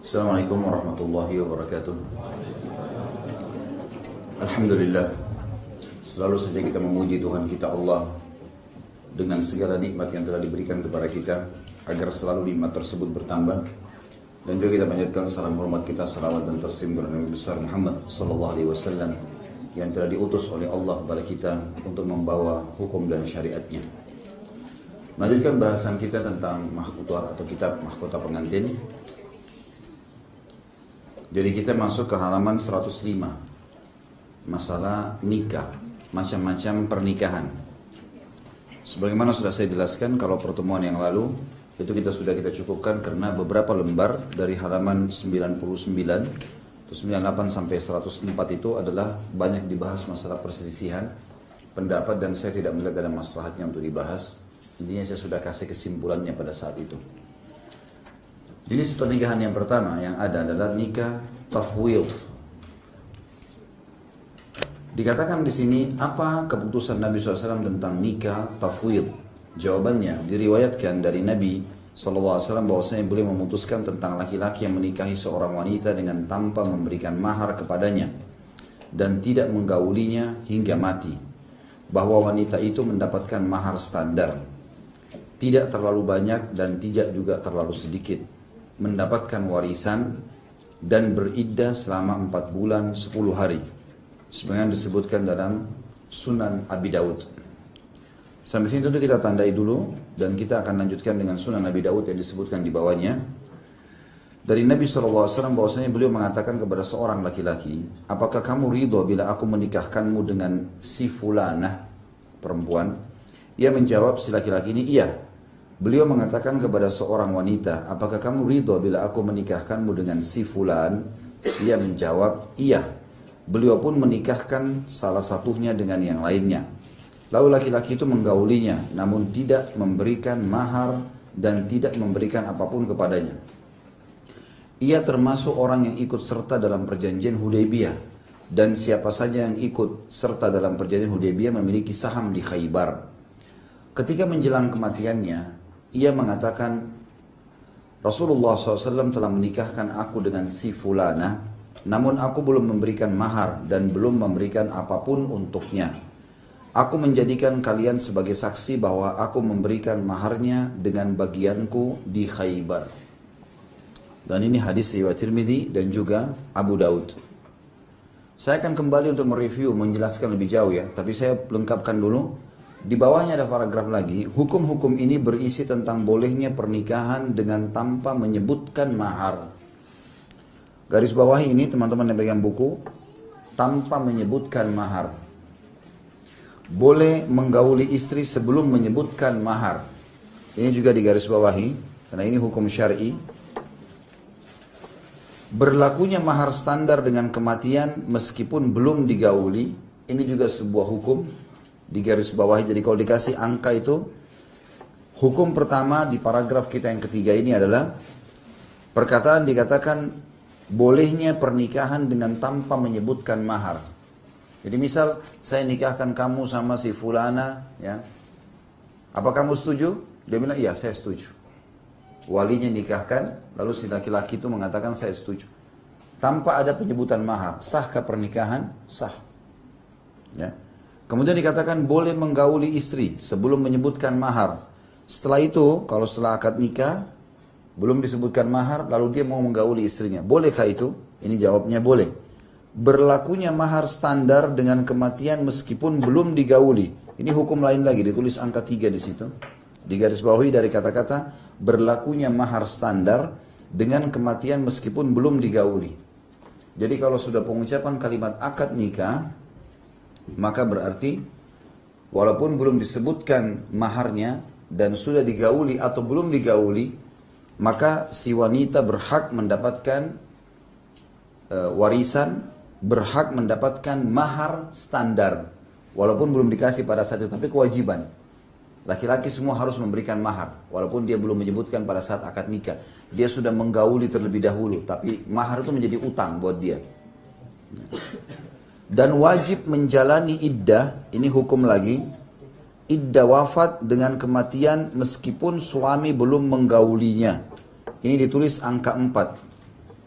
Assalamualaikum warahmatullahi wabarakatuh. Alhamdulillah, selalu saja kita memuji Tuhan kita Allah dengan segala nikmat yang telah diberikan kepada kita, agar selalu nikmat tersebut bertambah. Dan juga kita panjatkan salam hormat kita, salawat dan taslim kepada Nabi besar Muhammad sallallahu alaihi wasallam yang telah diutus oleh Allah kepada kita untuk membawa hukum dan syariatnya. Melanjutkan bahasan kita tentang mahkotah atau kitab mahkota pengantin. Jadi kita masuk ke halaman 105. Masalah nikah, macam-macam pernikahan. Sebagaimana sudah saya jelaskan kalau pertemuan yang lalu, itu kita cukupkan karena beberapa lembar dari halaman 99 atau 98 sampai 104 itu adalah banyak dibahas masalah perselisihan pendapat, dan saya tidak melihat ada maslahatnya untuk dibahas. Intinya saya sudah kasih kesimpulannya pada saat itu. Jenis pernikahan yang pertama yang ada adalah nikah tafwid. Dikatakan di sini, apa keputusan Nabi SAW tentang nikah tafwid? Jawabannya diriwayatkan dari Nabi SAW bahwasanya beliau memutuskan tentang laki-laki yang menikahi seorang wanita dengan tanpa memberikan mahar kepadanya dan tidak menggaulinya hingga mati, bahwa wanita itu mendapatkan mahar standar, tidak terlalu banyak dan tidak juga terlalu sedikit, mendapatkan warisan dan beriddah selama 4 bulan 10 hari sebagaimana disebutkan dalam Sunan Abi Daud. Sampai sini tentu kita tandai dulu, dan kita akan lanjutkan dengan Sunan Abi Daud yang disebutkan di bawahnya. Dari Nabi SAW bahwasanya beliau mengatakan kepada seorang laki-laki, apakah kamu ridho bila aku menikahkanmu dengan si fulanah, perempuan? Ia menjawab, si laki-laki ini, iya. Beliau mengatakan kepada seorang wanita, apakah kamu ridho bila aku menikahkanmu dengan si fulan? Ia menjawab, iya. Beliau pun menikahkan salah satunya dengan yang lainnya. Lalu laki-laki itu menggaulinya, namun tidak memberikan mahar dan tidak memberikan apapun kepadanya. Ia termasuk orang yang ikut serta dalam perjanjian Hudaybiyah, dan siapa saja yang ikut serta dalam perjanjian Hudaybiyah memiliki saham di Khaybar. Ketika menjelang kematiannya, ia mengatakan, Rasulullah SAW telah menikahkan aku dengan si fulana, namun aku belum memberikan mahar dan belum memberikan apapun untuknya. Aku menjadikan kalian sebagai saksi bahwa aku memberikan maharnya dengan bagianku di Khaybar. Dan ini hadis riwayat Tirmidzi dan juga Abu Daud. Saya akan kembali untuk mereview, menjelaskan lebih jauh ya, tapi saya lengkapkan dulu. Di bawahnya ada paragraf lagi. Hukum-hukum ini berisi tentang bolehnya pernikahan dengan tanpa menyebutkan mahar. Garis bawah ini teman-teman yang pegang buku, tanpa menyebutkan mahar. Boleh menggauli istri sebelum menyebutkan mahar. Ini juga digaris bawahi, karena ini hukum syar'i. Berlakunya mahar standar dengan kematian meskipun belum digauli, ini juga sebuah hukum digaris bawahi. Jadi kalau dikasih angka itu, hukum pertama di paragraf kita yang ketiga ini adalah perkataan dikatakan bolehnya pernikahan dengan tanpa menyebutkan mahar. Jadi misal saya nikahkan kamu sama si fulana, ya, apa kamu setuju? Dia bilang iya saya setuju. Walinya nikahkan, lalu si laki-laki itu mengatakan saya setuju, tanpa ada penyebutan mahar. Sahkah pernikahan? Sah. Ya. Kemudian dikatakan boleh menggauli istri sebelum menyebutkan mahar. Setelah itu, kalau setelah akad nikah belum disebutkan mahar, lalu dia mau menggauli istrinya, bolehkah itu? Ini jawabnya boleh. Berlakunya mahar standar dengan kematian meskipun belum digauli. Ini hukum lain lagi, ditulis angka 3 di situ. Di garis bawahi dari kata-kata berlakunya mahar standar dengan kematian meskipun belum digauli. Jadi kalau sudah pengucapan kalimat akad nikah, maka berarti walaupun belum disebutkan maharnya dan sudah digauli atau belum digauli, maka si wanita berhak mendapatkan warisan, berhak mendapatkan mahar standar, walaupun belum dikasih pada saat itu, tapi kewajiban. Laki-laki semua harus memberikan mahar, walaupun dia belum menyebutkan pada saat akad nikah. Dia sudah menggauli terlebih dahulu, tapi mahar itu menjadi utang buat dia. Dan wajib menjalani iddah, ini hukum lagi, iddah wafat dengan kematian meskipun suami belum menggaulinya. Ini ditulis angka 4.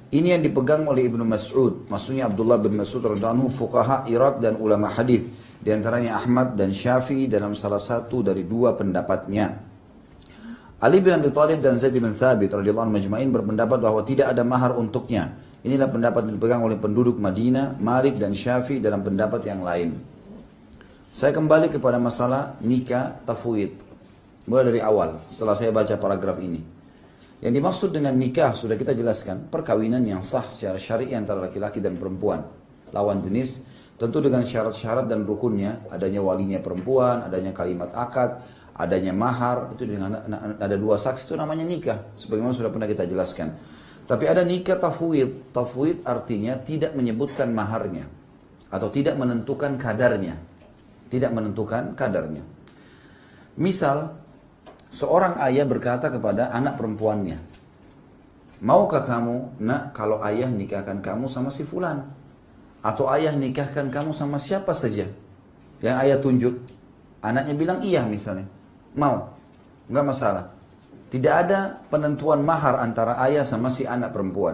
Ini yang dipegang oleh Ibnu Mas'ud, maksudnya Abdullah bin Mas'ud radhiyallahu anhu, fuqaha Irak dan ulama hadis, di antaranya Ahmad dan Syafi'i dalam salah satu dari dua pendapatnya. Ali bin Abi Thalib dan Zaid bin Thabit radhiyallahu anhu majma'in berpendapat bahwa tidak ada mahar untuknya. Inilah pendapat yang dipegang oleh penduduk Madinah, Malik dan Syafi'i dalam pendapat yang lain. Saya kembali kepada masalah nikah tafwid. Mulai dari awal, setelah saya baca paragraf ini. Yang dimaksud dengan nikah sudah kita jelaskan, perkawinan yang sah secara syar'i antara laki-laki dan perempuan. Lawan jenis, tentu dengan syarat-syarat dan rukunnya, adanya walinya perempuan, adanya kalimat akad, adanya mahar, itu dengan ada dua saksi itu namanya nikah. Sebagaimana sudah pernah kita jelaskan. Tapi ada nikah tafwid. Tafwid artinya tidak menyebutkan maharnya. Atau tidak menentukan kadarnya. Tidak menentukan kadarnya. Misal, seorang ayah berkata kepada anak perempuannya, maukah kamu, nak, kalau ayah nikahkan kamu sama si fulan? Atau ayah nikahkan kamu sama siapa saja yang ayah tunjuk? Anaknya bilang iya misalnya. Mau, nggak masalah. Tidak ada penentuan mahar antara ayah sama si anak perempuan.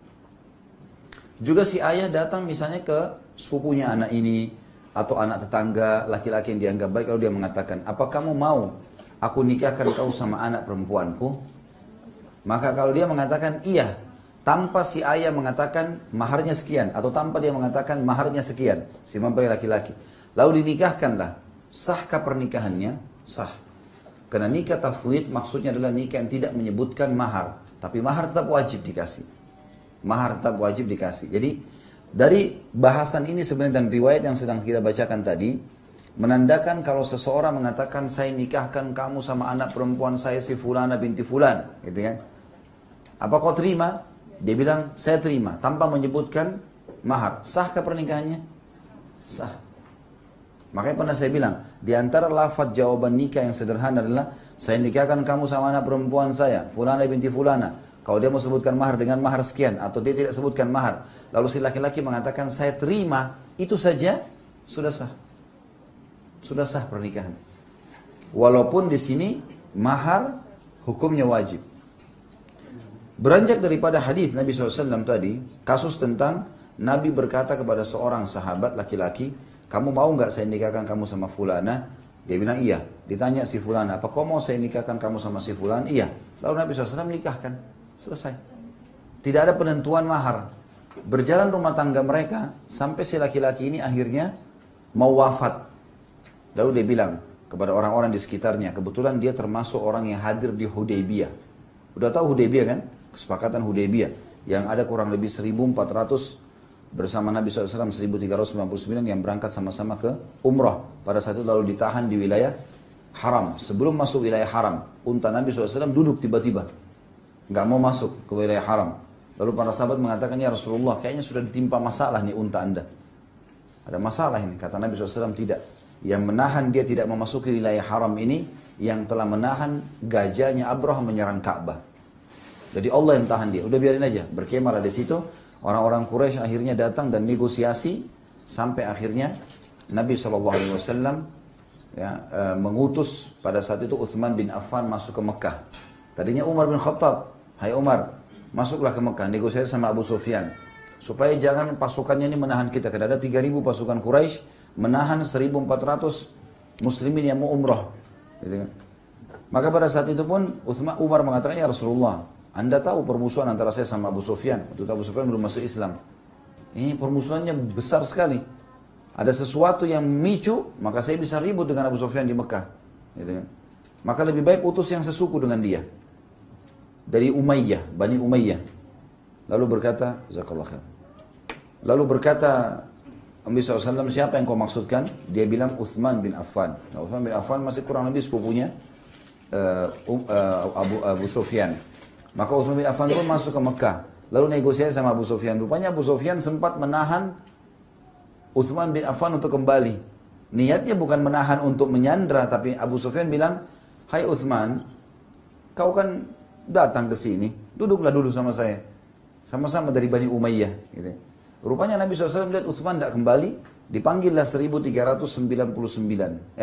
Juga si ayah datang misalnya ke sepupunya anak ini, atau anak tetangga laki-laki yang dianggap baik, kalau dia mengatakan, apa kamu mau aku nikahkan kau sama anak perempuanku? Maka kalau dia mengatakan iya, tanpa si ayah mengatakan maharnya sekian, atau tanpa dia mengatakan maharnya sekian, si mempelai laki-laki, lalu dinikahkanlah, sahkah pernikahannya? Sah. Karena nikah tafwid maksudnya adalah nikah yang tidak menyebutkan mahar, tapi mahar tetap wajib dikasih. Mahar tetap wajib dikasih. Jadi dari bahasan ini sebenarnya dan riwayat yang sedang kita bacakan tadi, menandakan kalau seseorang mengatakan saya nikahkan kamu sama anak perempuan saya si fulana binti fulan, gitu kan? Apa kau terima? Dia bilang saya terima tanpa menyebutkan mahar. Sahkah pernikahannya? Sah. Makanya pernah saya bilang, di antara lafaz jawaban nikah yang sederhana adalah saya nikahkan kamu sama anak perempuan saya, fulana binti fulana. Kalau dia mau sebutkan mahar dengan mahar sekian, atau dia tidak sebutkan mahar, lalu si laki-laki mengatakan saya terima, itu saja sudah sah. Sudah sah pernikahan. Walaupun di sini mahar hukumnya wajib. Beranjak daripada hadis Nabi SAW tadi, kasus tentang Nabi berkata kepada seorang sahabat laki-laki, kamu mau nggak saya nikahkan kamu sama fulana? Dia bilang iya. Ditanya si fulana, apa kau mau saya nikahkan kamu sama si fulan? Iya. Lalu Nabi SAW nikahkan. Selesai. Tidak ada penentuan mahar. Berjalan rumah tangga mereka sampai si laki-laki ini akhirnya mau wafat. Lalu dia bilang kepada orang-orang di sekitarnya, kebetulan dia termasuk orang yang hadir di Hudaybiyah. Udah tahu Hudaybiyah kan? Kesepakatan Hudaybiyah yang ada kurang lebih 1.400 bersama Nabi SAW 1.399 yang berangkat sama-sama ke umrah. Pada saat itu lalu ditahan di wilayah haram. Sebelum masuk wilayah haram, unta Nabi SAW duduk tiba-tiba. Nggak mau masuk ke wilayah haram. Lalu para sahabat mengatakan, ya Rasulullah, kayaknya sudah ditimpa masalah nih unta anda. Ada masalah ini. Kata Nabi SAW, tidak. Yang menahan dia tidak memasuki wilayah haram ini, yang telah menahan gajahnya Abrahah menyerang Ka'bah. Jadi Allah yang tahan dia. Udah biarin aja. Berkemah di situ. Orang-orang Quraisy akhirnya datang dan negosiasi. Sampai akhirnya Nabi SAW mengutus pada saat itu Uthman bin Affan masuk ke Mekah. Tadinya Umar bin Khattab, hai Umar, masuklah ke Mekah, negosiasi sama Abu Sufyan. Supaya jangan pasukannya ini menahan kita. Karena ada 3.000 pasukan Quraisy menahan 1.400 muslimin yang mau umrah. Gitu kan? Maka pada saat itu pun Umar mengatakan, ya Rasulullah, anda tahu permusuhan antara saya sama Abu Sufyan. Waktu itu Abu Sufyan belum masuk Islam. Ini permusuhannya besar sekali. Ada sesuatu yang memicu, maka saya bisa ribut dengan Abu Sufyan di Mekah. Gitu kan? Maka lebih baik utus yang sesuku dengan dia. Dari Umayyah, Bani Umayyah. Lalu berkata, Jazakallah khair. Lalu berkata Nabi SAW, siapa yang kau maksudkan? Dia bilang Uthman bin Affan. Nah, Uthman bin Affan masih kurang lebih sepupunya Abu Sufyan. Maka Uthman bin Affan pun masuk ke Mekah. Lalu negosiasi sama Abu Sufyan. Rupanya Abu Sufyan sempat menahan Uthman bin Affan untuk kembali. Niatnya bukan menahan untuk menyandra, tapi Abu Sufyan bilang, hai Uthman, kau kan datang ke sini, duduklah dulu sama saya. Sama-sama dari Bani Umayyah. Gitu. Rupanya Nabi SAW melihat Uthman tidak kembali, dipanggillah 1398.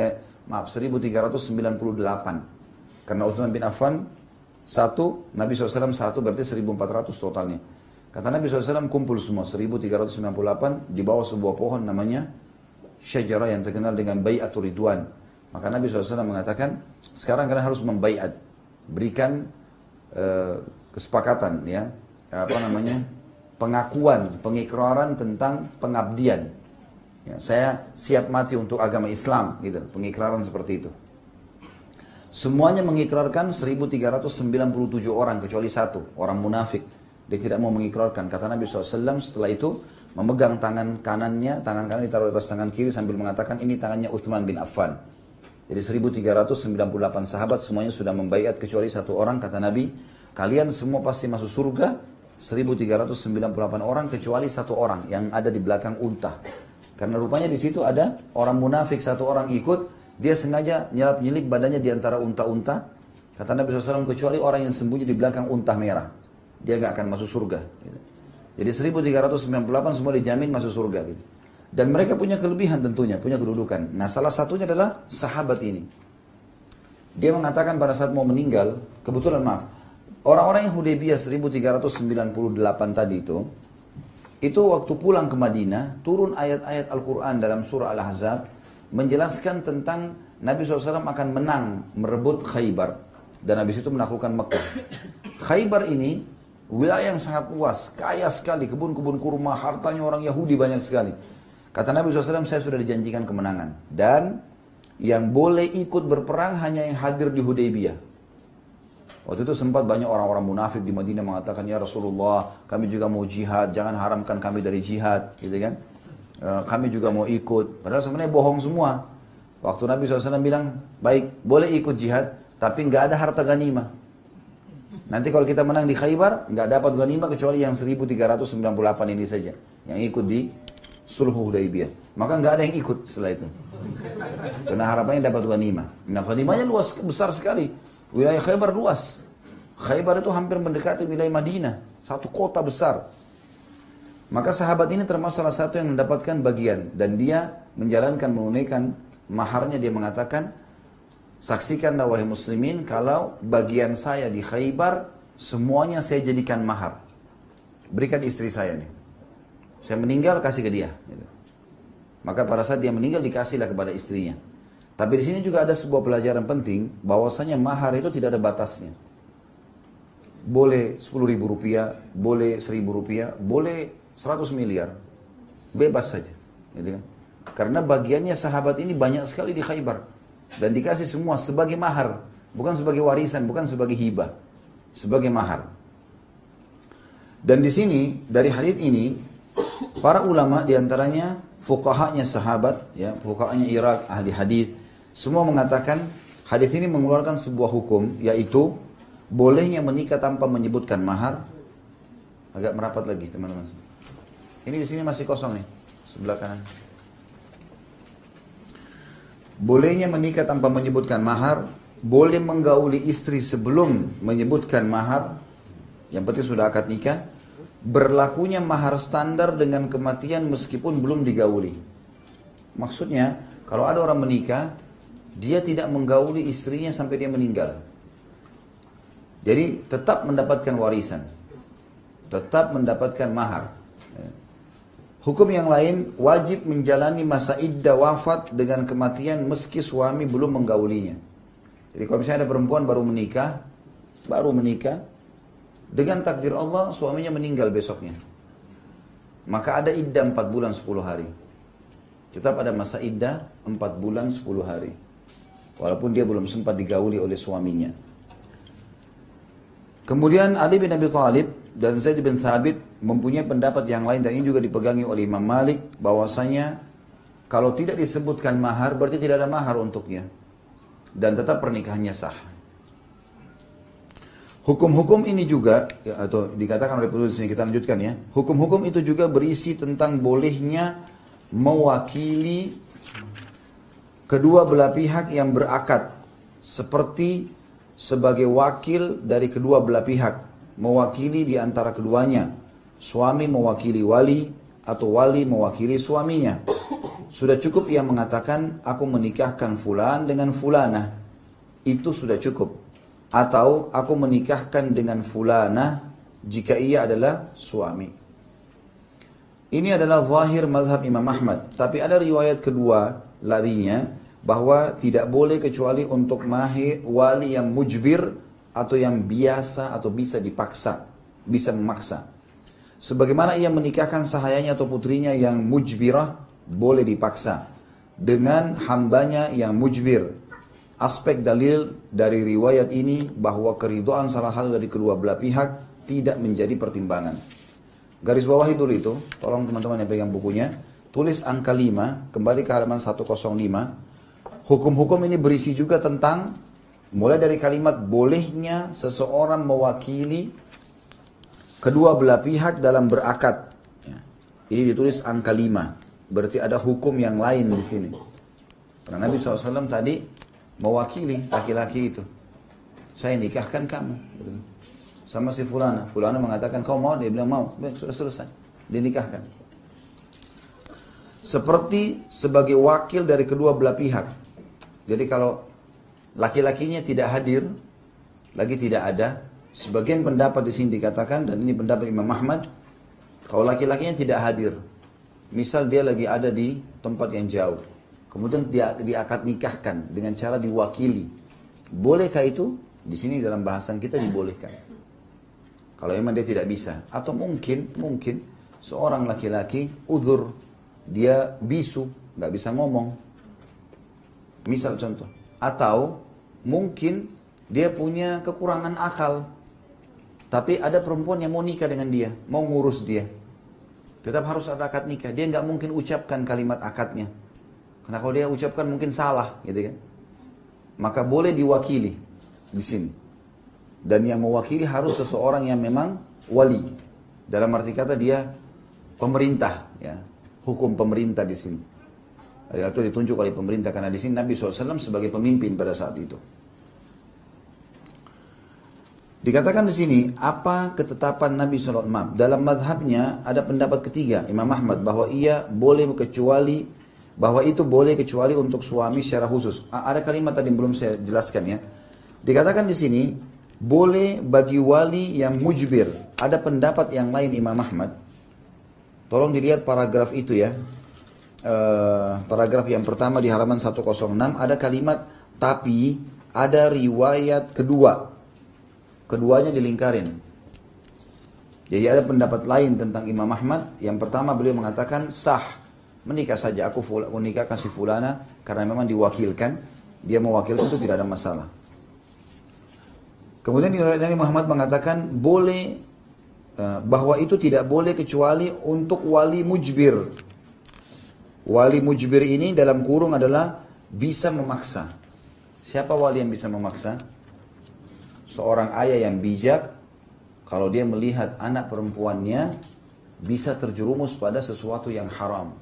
Karena Uthman bin Affan satu, Nabi SAW satu, berarti 1400 totalnya. Kata Nabi SAW kumpul semua 1398 di bawah sebuah pohon namanya syajarah yang terkenal dengan Bai'atul Ridwan. Maka Nabi SAW mengatakan, sekarang kalian harus membaiat, berikan kesepakatan ya, pengakuan, pengikraran tentang pengabdian. Ya, saya siap mati untuk agama Islam, gitu, pengikraran seperti itu. Semuanya mengikrarkan 1397 orang kecuali satu, orang munafik. Dia tidak mau mengikrarkan. Kata Nabi SAW setelah itu memegang tangan kanannya, tangan kanan ditaruh di atas tangan kiri sambil mengatakan ini tangannya Uthman bin Affan. Jadi 1398 sahabat semuanya sudah membaiat kecuali satu orang. Kata Nabi, kalian semua pasti masuk surga. 1398 orang kecuali satu orang yang ada di belakang unta. Karena rupanya di situ ada orang munafik, satu orang ikut, dia sengaja nyelip badannya di antara unta-unta. Kata Nabi SAW kecuali orang yang sembunyi di belakang unta merah, dia nggak akan masuk surga. Gitu. Jadi 1398 semua dijamin masuk surga. Gitu. Dan mereka punya kelebihan tentunya, punya kedudukan. Nah salah satunya adalah sahabat ini. Dia mengatakan pada saat mau meninggal, kebetulan maaf, orang-orang yang Hudaybiyah 1398 tadi itu waktu pulang ke Madinah, turun ayat-ayat Al-Quran dalam surah Al-Ahzab, menjelaskan tentang Nabi SAW akan menang, merebut Khaybar. Dan habis itu menaklukkan Mekah. Khaybar ini wilayah yang sangat luas, kaya sekali, kebun-kebun kurma, hartanya orang Yahudi banyak sekali. Kata Nabi SAW, saya sudah dijanjikan kemenangan. Dan yang boleh ikut berperang hanya yang hadir di Hudaybiyah. Waktu itu sempat banyak orang-orang munafik di Madinah mengatakan, ya Rasulullah, kami juga mau jihad, jangan haramkan kami dari jihad, gitu kan? Kami juga mau ikut. Padahal sebenarnya bohong semua. Waktu Nabi SAW bilang, baik, boleh ikut jihad, tapi nggak ada harta ganimah. Nanti kalau kita menang di Khaybar, nggak dapat ghanimah kecuali yang 1398 ini saja. Yang ikut di Sulh Hudaybiyah. Maka nggak ada yang ikut setelah itu. Karena harapannya dapat ghanimah. Nah ghanimahnya luas, besar sekali. Wilayah Khaybar luas. Khaybar itu hampir mendekati wilayah Madinah. Satu kota besar. Maka sahabat ini termasuk salah satu yang mendapatkan bagian. Dan dia menunaikan maharnya, dia mengatakan, saksikanlah wahai muslimin kalau bagian saya di Khaybar semuanya saya jadikan mahar. Berikan istri saya nih. Saya meninggal kasih ke dia. Gitu. Maka pada saat dia meninggal dikasihlah kepada istrinya. Tapi di sini juga ada sebuah pelajaran penting bahwasanya mahar itu tidak ada batasnya. Boleh 10.000 rupiah, boleh 1.000 rupiah, boleh 100 miliar. Bebas saja. Gitu kan? Karena bagiannya sahabat ini banyak sekali di Khaybar. Dan dikasih semua sebagai mahar. Bukan sebagai warisan, bukan sebagai hibah. Sebagai mahar. Dan di sini, dari hadits ini, para ulama diantaranya, fuqahanya sahabat, ya, fuqahanya Irak, ahli hadits, semua mengatakan, hadits ini mengeluarkan sebuah hukum, yaitu, bolehnya menikah tanpa menyebutkan mahar. Agak merapat lagi, teman-teman. Ini di sini masih kosong nih, sebelah kanan. Bolehnya menikah tanpa menyebutkan mahar, boleh menggauli istri sebelum menyebutkan mahar, yang penting sudah akad nikah, berlakunya mahar standar dengan kematian meskipun belum digauli. Maksudnya, kalau ada orang menikah, dia tidak menggauli istrinya sampai dia meninggal. Jadi tetap mendapatkan warisan, tetap mendapatkan mahar. Hukum yang lain, wajib menjalani masa iddah wafat dengan kematian meski suami belum menggaulinya. Jadi kalau misalnya ada perempuan baru menikah, dengan takdir Allah suaminya meninggal besoknya. Maka ada iddah 4 bulan 10 hari. Tetap ada masa iddah 4 bulan 10 hari. Walaupun dia belum sempat digauli oleh suaminya. Kemudian Ali bin Abi Thalib dan Zaid bin Thabit mempunyai pendapat yang lain, dan ini juga dipegangi oleh Imam Malik, bahwasanya kalau tidak disebutkan mahar berarti tidak ada mahar untuknya dan tetap pernikahannya sah. Hukum-hukum ini juga, atau dikatakan oleh penulis ini, kita lanjutkan ya. Hukum-hukum itu juga berisi tentang bolehnya mewakili kedua belah pihak yang berakad, seperti sebagai wakil dari kedua belah pihak, mewakili di antara keduanya. Suami mewakili wali atau wali mewakili suaminya. Sudah cukup ia mengatakan, aku menikahkan fulan dengan fulanah. Itu sudah cukup. Atau aku menikahkan dengan fulanah jika ia adalah suami. Ini adalah zahir mazhab Imam Ahmad. Tapi ada riwayat kedua larinya bahwa tidak boleh kecuali untuk wali yang mujbir atau yang biasa atau bisa dipaksa, bisa memaksa. Sebagaimana ia menikahkan sahayanya atau putrinya yang mujbirah, boleh dipaksa dengan hambanya yang mujbir. Aspek dalil dari riwayat ini bahwa keridhaan salah satu dari kedua belah pihak tidak menjadi pertimbangan. Garis bawahi dulu itu, tolong teman-teman yang pegang bukunya, tulis angka 5, kembali ke halaman 105. Hukum-hukum ini berisi juga tentang, mulai dari kalimat bolehnya seseorang mewakili kedua belah pihak dalam berakad. Ini ditulis angka 5, berarti ada hukum yang lain di sini. Karena Nabi SAW tadi mewakili laki-laki itu. Saya nikahkan kamu. Sama si fulana. Fulana mengatakan kau mau, dia bilang mau. Baik, sudah selesai. Dinikahkan. Seperti sebagai wakil dari kedua belah pihak. Jadi kalau laki-lakinya tidak hadir, lagi tidak ada, sebagian pendapat di sini dikatakan, dan ini pendapat Imam Ahmad, kalau laki-lakinya tidak hadir, misal dia lagi ada di tempat yang jauh, kemudian dia akad nikahkan dengan cara diwakili. Bolehkah itu? Di sini dalam bahasan kita dibolehkan. Kalau memang dia tidak bisa. Atau mungkin seorang laki-laki udzur, dia bisu, nggak bisa ngomong. Misal contoh. Atau mungkin dia punya kekurangan akal. Tapi ada perempuan yang mau nikah dengan dia, mau ngurus dia. Tetap harus ada akad nikah. Dia nggak mungkin ucapkan kalimat akadnya. Karena kalau dia ucapkan mungkin salah, gitu kan. Maka boleh diwakili di sini. Dan yang mewakili harus seseorang yang memang wali. Dalam arti kata dia pemerintah, ya. Hukum pemerintah di sini. Atau ditunjuk oleh pemerintah, karena di sini Nabi SAW sebagai pemimpin pada saat itu. Dikatakan di sini, apa ketetapan Nabi SAW? Dalam madhabnya ada pendapat ketiga, Imam Ahmad, bahwa ia boleh kecuali, bahwa itu boleh kecuali untuk suami secara khusus. Ada kalimat tadi belum saya jelaskan ya. Dikatakan di sini, boleh bagi wali yang mujbir. Ada pendapat yang lain Imam Ahmad. Tolong dilihat paragraf itu ya. Paragraf yang pertama di halaman 106 ada kalimat tapi ada riwayat kedua. Keduanya dilingkarin. Jadi ada pendapat lain tentang Imam Ahmad. Yang pertama beliau mengatakan sah. Menikah saja aku nikahkan si fulana karena memang diwakilkan. Dia mewakilkan itu tidak ada masalah. Kemudian Nabi Muhammad mengatakan boleh bahwa itu tidak boleh kecuali untuk wali mujbir. Wali mujbir ini dalam kurung adalah bisa memaksa. Siapa wali yang bisa memaksa? Seorang ayah yang bijak, kalau dia melihat anak perempuannya bisa terjerumus pada sesuatu yang haram.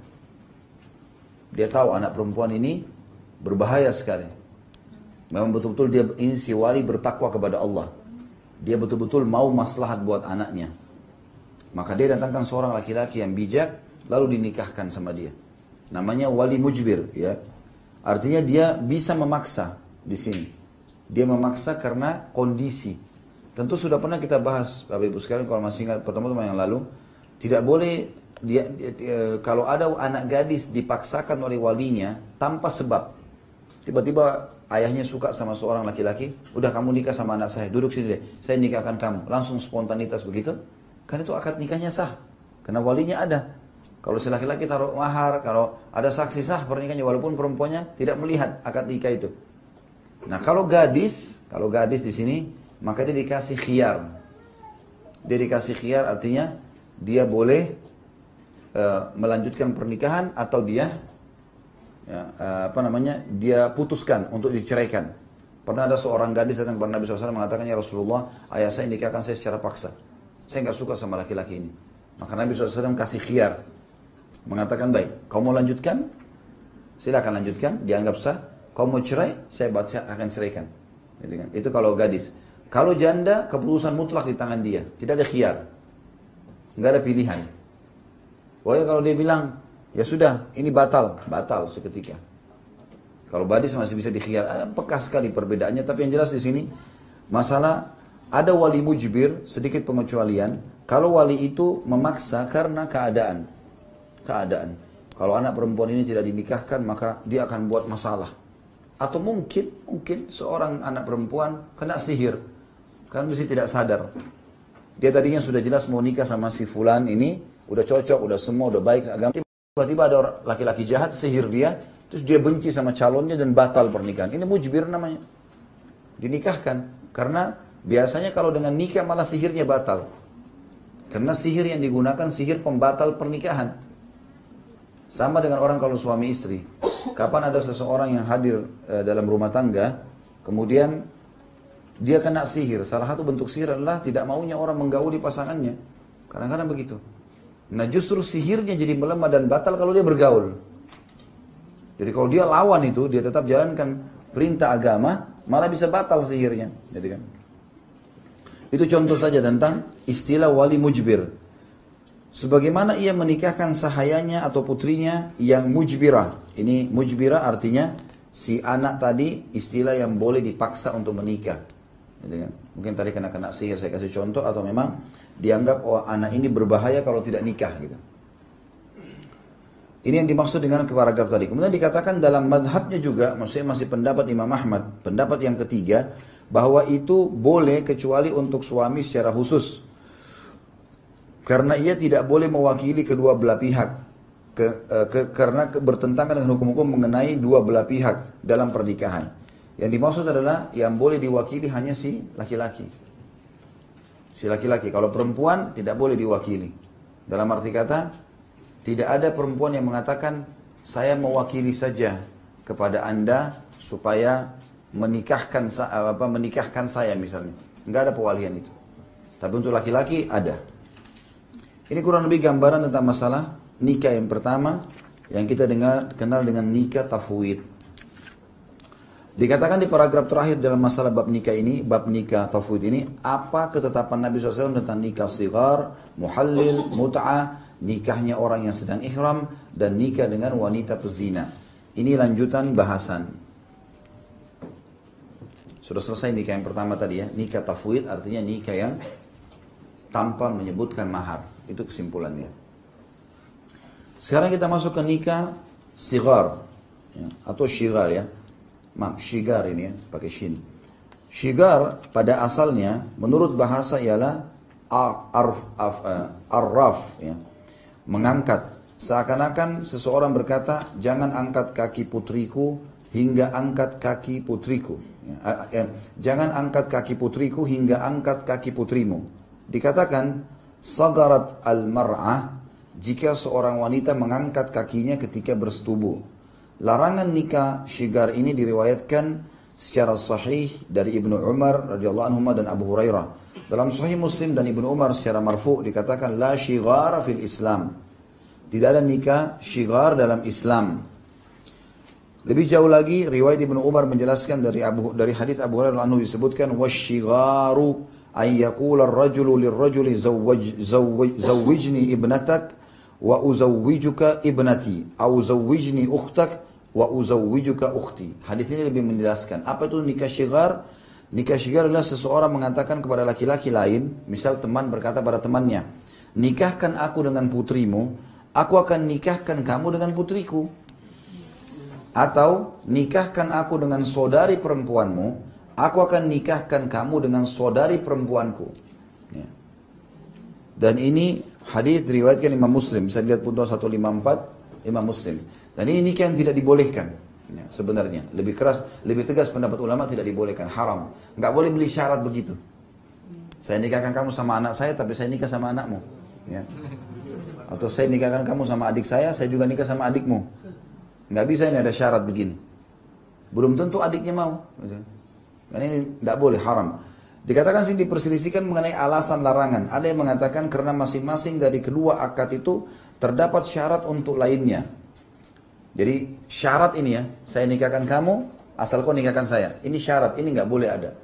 Dia tahu anak perempuan ini berbahaya sekali. Memang betul-betul dia ini si wali bertakwa kepada Allah. Dia betul-betul mau maslahat buat anaknya. Maka dia datangkan seorang laki-laki yang bijak, lalu dinikahkan sama dia. Namanya wali mujbir, ya. Artinya dia bisa memaksa di sini. Dia memaksa karena kondisi. Tentu sudah pernah kita bahas, Bapak Ibu sekalian, kalau masih ingat pertemuan yang lalu, tidak boleh kalau ada anak gadis dipaksakan oleh walinya tanpa sebab. Tiba-tiba ayahnya suka sama seorang laki-laki, udah kamu nikah sama anak saya, duduk sini deh, saya nikahkan kamu. Langsung spontanitas begitu, kan itu akad nikahnya sah, karena walinya ada. Kalau si laki-laki taruh mahar, kalau ada saksi sah pernikahannya, walaupun perempuannya tidak melihat akad nikah itu. Nah kalau gadis di sini, maka dia dikasih khiyar. Dia dikasih khiyar artinya dia boleh melanjutkan pernikahan atau dia dia putuskan untuk diceraikan. Pernah ada seorang gadis datang kepada Nabi SAW mengatakan, ya Rasulullah, ayah saya nikahkan saya secara paksa. Saya nggak suka sama laki-laki ini. Maka Nabi SAW kasih khiyar, mengatakan baik, kau mau lanjutkan, silakan lanjutkan, dianggap sah. Kau mau cerai, saya akan ceraikan. Itu kalau gadis. Kalau janda, keputusan mutlak di tangan dia, tidak ada khiyar, nggak ada pilihan. Pokoknya kalau dia bilang, ya sudah, ini batal seketika. Kalau badis masih bisa dikhiyar, peka sekali perbedaannya. Tapi yang jelas di sini masalah Ada wali mujbir, sedikit pengecualian. Kalau wali itu memaksa karena keadaan. Kalau anak perempuan ini tidak dinikahkan, maka dia akan buat masalah. Atau mungkin seorang anak perempuan kena sihir. Kan mesti tidak sadar. Dia tadinya sudah jelas mau nikah sama si fulan ini, udah cocok, udah semua, udah baik agama. Tiba-tiba ada orang laki-laki jahat sihir dia, terus dia benci sama calonnya dan batal pernikahan. Ini mujbir namanya. Dinikahkan. Karena biasanya kalau dengan nikah malah sihirnya batal. Karena sihir yang digunakan sihir pembatal pernikahan. Sama dengan orang kalau suami istri. Kapan ada seseorang yang hadir dalam rumah tangga, kemudian dia kena sihir. Salah satu bentuk sihir adalah tidak maunya orang menggauli pasangannya. Kadang-kadang begitu. Nah justru sihirnya jadi melemah dan batal kalau dia bergaul. Jadi kalau dia lawan itu, dia tetap jalankan perintah agama, malah bisa batal sihirnya. Jadi kan? Itu contoh saja tentang istilah wali mujbir. Sebagaimana ia menikahkan sahayanya atau putrinya yang mujbirah. Ini mujbirah artinya si anak tadi istilah yang boleh dipaksa untuk menikah. Gitu kan? Mungkin tadi kena sihir, saya kasih contoh, atau memang dianggap anak ini berbahaya kalau tidak nikah. Gitu. Ini yang dimaksud dengan paragraf tadi. Kemudian dikatakan dalam madhabnya juga, maksudnya masih pendapat Imam Ahmad, pendapat yang ketiga, bahwa itu boleh kecuali untuk suami secara khusus. Karena ia tidak boleh mewakili kedua belah pihak. Karena bertentangan dengan hukum-hukum mengenai dua belah pihak dalam pernikahan. Yang dimaksud adalah yang boleh diwakili hanya si laki-laki. Si laki-laki. Kalau perempuan tidak boleh diwakili. Dalam arti kata, tidak ada perempuan yang mengatakan, saya mewakili saja kepada Anda supaya menikahkan saya misalnya. Enggak ada pewalian itu. Tapi untuk laki-laki ada. Ini kurang lebih gambaran tentang masalah nikah yang pertama yang kita kenal dengan nikah tafwid. Dikatakan di paragraf terakhir dalam masalah bab nikah ini, bab nikah tafwid ini, apa ketetapan Nabi SAW tentang nikah sigar, muhallil, mut'ah, nikahnya orang yang sedang ihram, dan nikah dengan wanita pezina. Ini lanjutan bahasan. Sudah selesai nikah yang pertama tadi ya, nikah tafwid artinya nikah yang tanpa menyebutkan mahar. Itu kesimpulannya. Sekarang kita masuk ke nikah sigar ya, atau syigar ya. Syigar ini ya, pakai shin. Syigar pada asalnya menurut bahasa ialah arraf ya. Mengangkat. Seakan-akan seseorang berkata, jangan angkat kaki putriku hingga angkat kaki putriku. Jangan angkat kaki putriku hingga angkat kaki putrimu. Dikatakan sagarat al-mar'ah jika seorang wanita mengangkat kakinya ketika bersetubuh. Larangan nikah syigar ini diriwayatkan secara sahih dari Ibnu Umar radhiyallahu anhu dan Abu Hurairah. Dalam Sahih Muslim dan Ibnu Umar secara marfu' dikatakan la syighara fil Islam. Tidak ada nikah syigar dalam Islam. Lebih jauh lagi riwayat Ibnu Umar menjelaskan dari hadis Abu Hurairah anhu disebutkan wasyigaru ay yaqula ar-rajulu lir-rajuli zawwijni ibnatak wa uzawwijuka ibnati aw zawwijni ukhtak wa uzawwijuka ukhti. Hadis ini lebih menjelaskan apa itu nikah syigar. Nikah syigar adalah seseorang mengatakan kepada laki-laki lain, misal teman berkata pada temannya, nikahkan aku dengan putrimu, aku akan nikahkan kamu dengan putriku. Atau nikahkan aku dengan saudari perempuanmu, aku akan nikahkan kamu dengan saudari perempuanku. Ya. Dan ini hadis diriwayatkan Imam Muslim. Bisa dilihat pun 154 Imam Muslim. Dan ini nikah yang tidak dibolehkan. Ya, sebenarnya lebih keras, lebih tegas pendapat ulama tidak dibolehkan, haram. Nggak boleh beli syarat begitu. Saya nikahkan kamu sama anak saya, tapi saya nikah sama anakmu. Ya. Atau saya nikahkan kamu sama adik saya juga nikah sama adikmu. Nggak bisa ini ada syarat begini. Belum tentu adiknya mau. Karena ini tidak boleh, haram. Dikatakan sini diperselisihkan mengenai alasan larangan. Ada yang mengatakan karena masing-masing dari kedua akad itu terdapat syarat untuk lainnya. Jadi syarat ini ya, saya nikahkan kamu, asal kau nikahkan saya. Ini syarat, ini nggak boleh ada.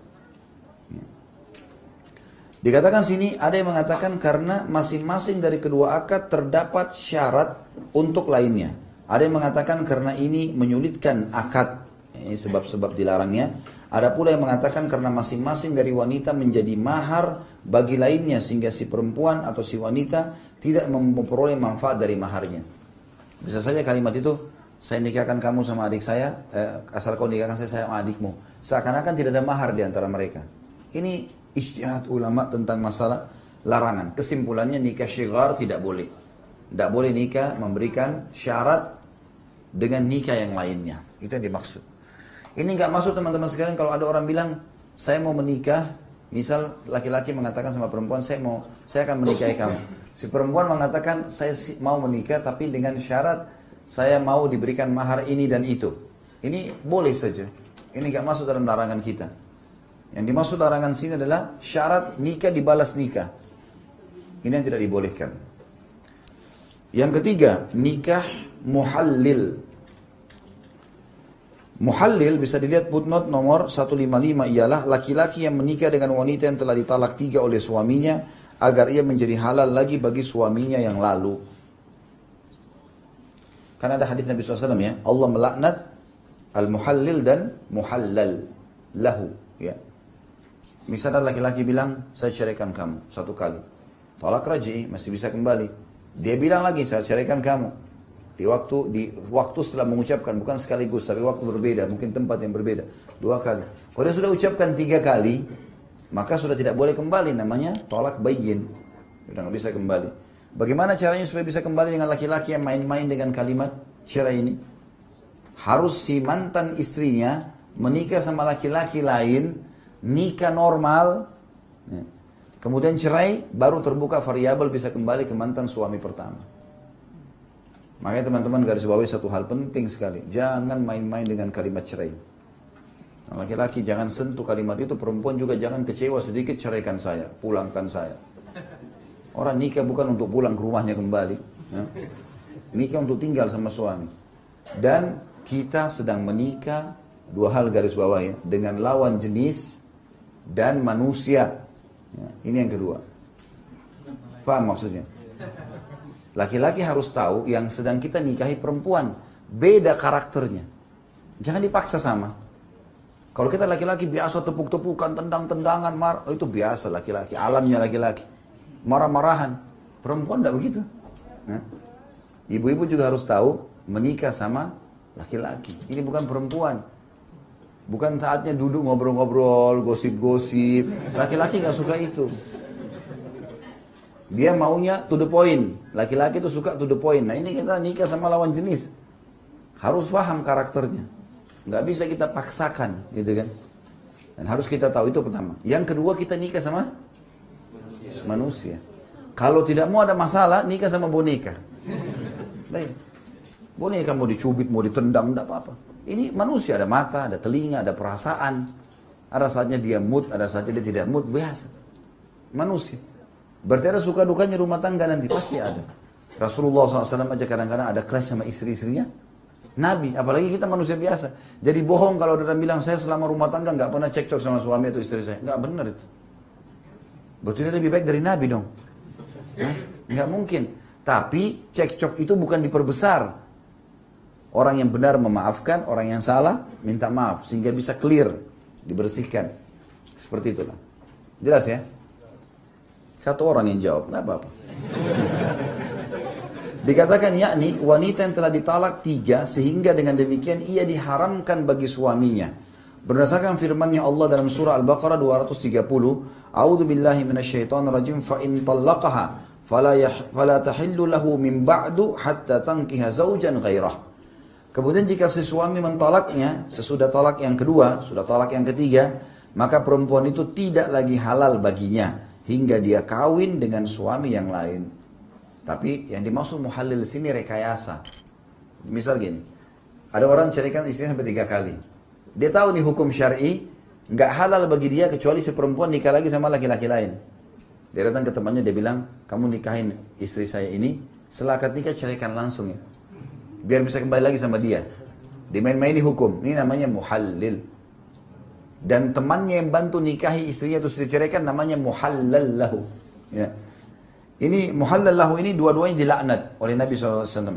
Dikatakan sini ada yang mengatakan karena masing-masing dari kedua akad terdapat syarat untuk lainnya. Ada yang mengatakan karena ini menyulitkan akad, ini sebab-sebab dilarangnya. Ada pula yang mengatakan karena masing-masing dari wanita menjadi mahar bagi lainnya sehingga si perempuan atau si wanita tidak memperoleh manfaat dari maharnya. Bisa saja kalimat itu, saya nikahkan kamu sama adik saya, asal kau nikahkan saya sama adikmu. Seakan-akan tidak ada mahar di antara mereka. Ini ijtihad ulama tentang masalah larangan. Kesimpulannya nikah syighar tidak boleh. Tidak boleh nikah memberikan syarat dengan nikah yang lainnya. Itu yang dimaksud. Ini nggak masuk teman-teman sekalian kalau ada orang bilang, saya mau menikah, misal laki-laki mengatakan sama perempuan, saya akan menikahi kamu. Si perempuan mengatakan, saya mau menikah tapi dengan syarat, saya mau diberikan mahar ini dan itu. Ini boleh saja. Ini nggak masuk dalam larangan kita. Yang dimaksud larangan sini adalah syarat nikah dibalas nikah. Ini yang tidak dibolehkan. Yang ketiga, nikah muhallil. Muhallil bisa dilihat footnote nomor 155 ialah laki-laki yang menikah dengan wanita yang telah ditalak 3 oleh suaminya agar ia menjadi halal lagi bagi suaminya yang lalu. Karena ada hadis Nabi SAW ya, Allah melaknat al-muhallil dan muhallal lahu ya. Misalnya laki-laki bilang, saya ceraikan kamu 1 kali. Tolak raj'i, masih bisa kembali. Dia bilang lagi, saya ceraikan kamu. Di waktu setelah mengucapkan, bukan sekaligus, tapi waktu berbeda, mungkin tempat yang berbeda. 2 kali. Kalau dia sudah ucapkan 3 kali, maka sudah tidak boleh kembali, namanya tolak bayyin. Sudah nggak bisa kembali. Bagaimana caranya supaya bisa kembali dengan laki-laki yang main-main dengan kalimat cerai ini? Harus si mantan istrinya menikah sama laki-laki lain, nikah normal, kemudian cerai, baru terbuka variabel bisa kembali ke mantan suami pertama. Makanya teman-teman garis bawahi satu hal penting sekali. Jangan main-main dengan kalimat cerai. Laki-laki jangan sentuh kalimat itu. Perempuan juga jangan kecewa sedikit, ceraikan saya, pulangkan saya. Orang nikah bukan untuk pulang ke rumahnya kembali. Ya. Nikah untuk tinggal sama suami. Dan kita sedang menikah, 2 hal garis bawahi, dengan lawan jenis dan manusia. Ya, ini yang kedua. Paham maksudnya? Laki-laki harus tahu yang sedang kita nikahi perempuan. Beda karakternya. Jangan dipaksa sama. Kalau kita laki-laki biasa tepuk-tepukan, tendang-tendangan, itu biasa laki-laki. Alamnya laki-laki. Marah-marahan. Perempuan tidak begitu. Nah, ibu-ibu juga harus tahu menikah sama laki-laki. Ini bukan perempuan. Bukan saatnya duduk ngobrol-ngobrol, gosip-gosip. Laki-laki gak suka itu. Dia maunya to the point. Laki-laki itu suka to the point. Nah ini kita nikah sama lawan jenis. Harus paham karakternya. Nggak bisa kita paksakan, gitu kan. Dan harus kita tahu itu pertama. Yang kedua kita nikah sama manusia. Kalau tidak mau ada masalah, nikah sama boneka. Baik. Boneka mau dicubit, mau ditendang, tidak apa-apa. Ini manusia, ada mata, ada telinga, ada perasaan. Ada saatnya dia mood, ada saatnya dia tidak mood, biasa. Manusia. Berarti ada suka dukanya rumah tangga nanti, pasti ada. Rasulullah SAW aja kadang-kadang ada clash sama istri-istrinya. Nabi, apalagi kita manusia biasa. Jadi bohong kalau orang bilang, saya selama rumah tangga nggak pernah cekcok sama suami atau istri saya. Nggak benar itu. Berarti dia lebih baik dari Nabi dong. Nggak mungkin. Tapi cekcok itu bukan diperbesar. Orang yang benar memaafkan, orang yang salah minta maaf. Sehingga bisa clear, dibersihkan. Seperti itulah. Jelas ya? Satu orang yang jawab, nggak apa-apa. Dikatakan yakni wanita yang telah ditalak 3 sehingga dengan demikian ia diharamkan bagi suaminya. Berdasarkan firman-Nya Allah dalam surah Al-Baqarah 230, A'udzu billahi minasyaitonir rajim fa in talaqaha fala tahillu lahu min ba'du hatta tankiha zaujan ghairah. Kemudian jika si suami mentalaknya sesudah talak yang kedua, sudah talak yang ketiga, maka perempuan itu tidak lagi halal baginya hingga dia kawin dengan suami yang lain. Tapi yang dimaksud muhallil sini rekayasa. Misal gini, ada orang ceraikan istrinya sampai 3 kali. Dia tahu nih hukum syar'i, nggak halal bagi dia kecuali si perempuan nikah lagi sama laki-laki lain. Dia datang ke temannya, dia bilang, kamu nikahin istri saya ini, setelah akad nikah ceraikan langsung ya. Biar bisa kembali lagi sama dia. Dimain-maini hukum, ini namanya muhallil. Dan temannya yang bantu nikahi istrinya itu diceraikan namanya muhallal lahu. Ya. Ini muhallal lahu ini dua-duanya dilaknat oleh Nabi SAW.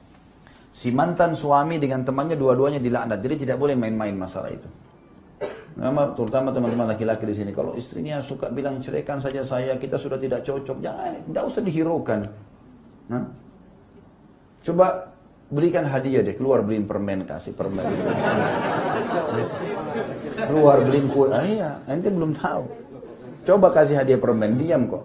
Si mantan suami dengan temannya dua-duanya dilaknat. Jadi tidak boleh main-main masalah itu. Terutama teman-teman laki-laki di sini, kalau istrinya suka bilang ceraikan saja saya, kita sudah tidak cocok, jangan, tidak usah dihiraukan. Nah, coba belikan hadiah deh, keluar beliin permen, kasih permen. Keluar beliin kue, iya, nanti belum tahu. Coba kasih hadiah permen, diam kok.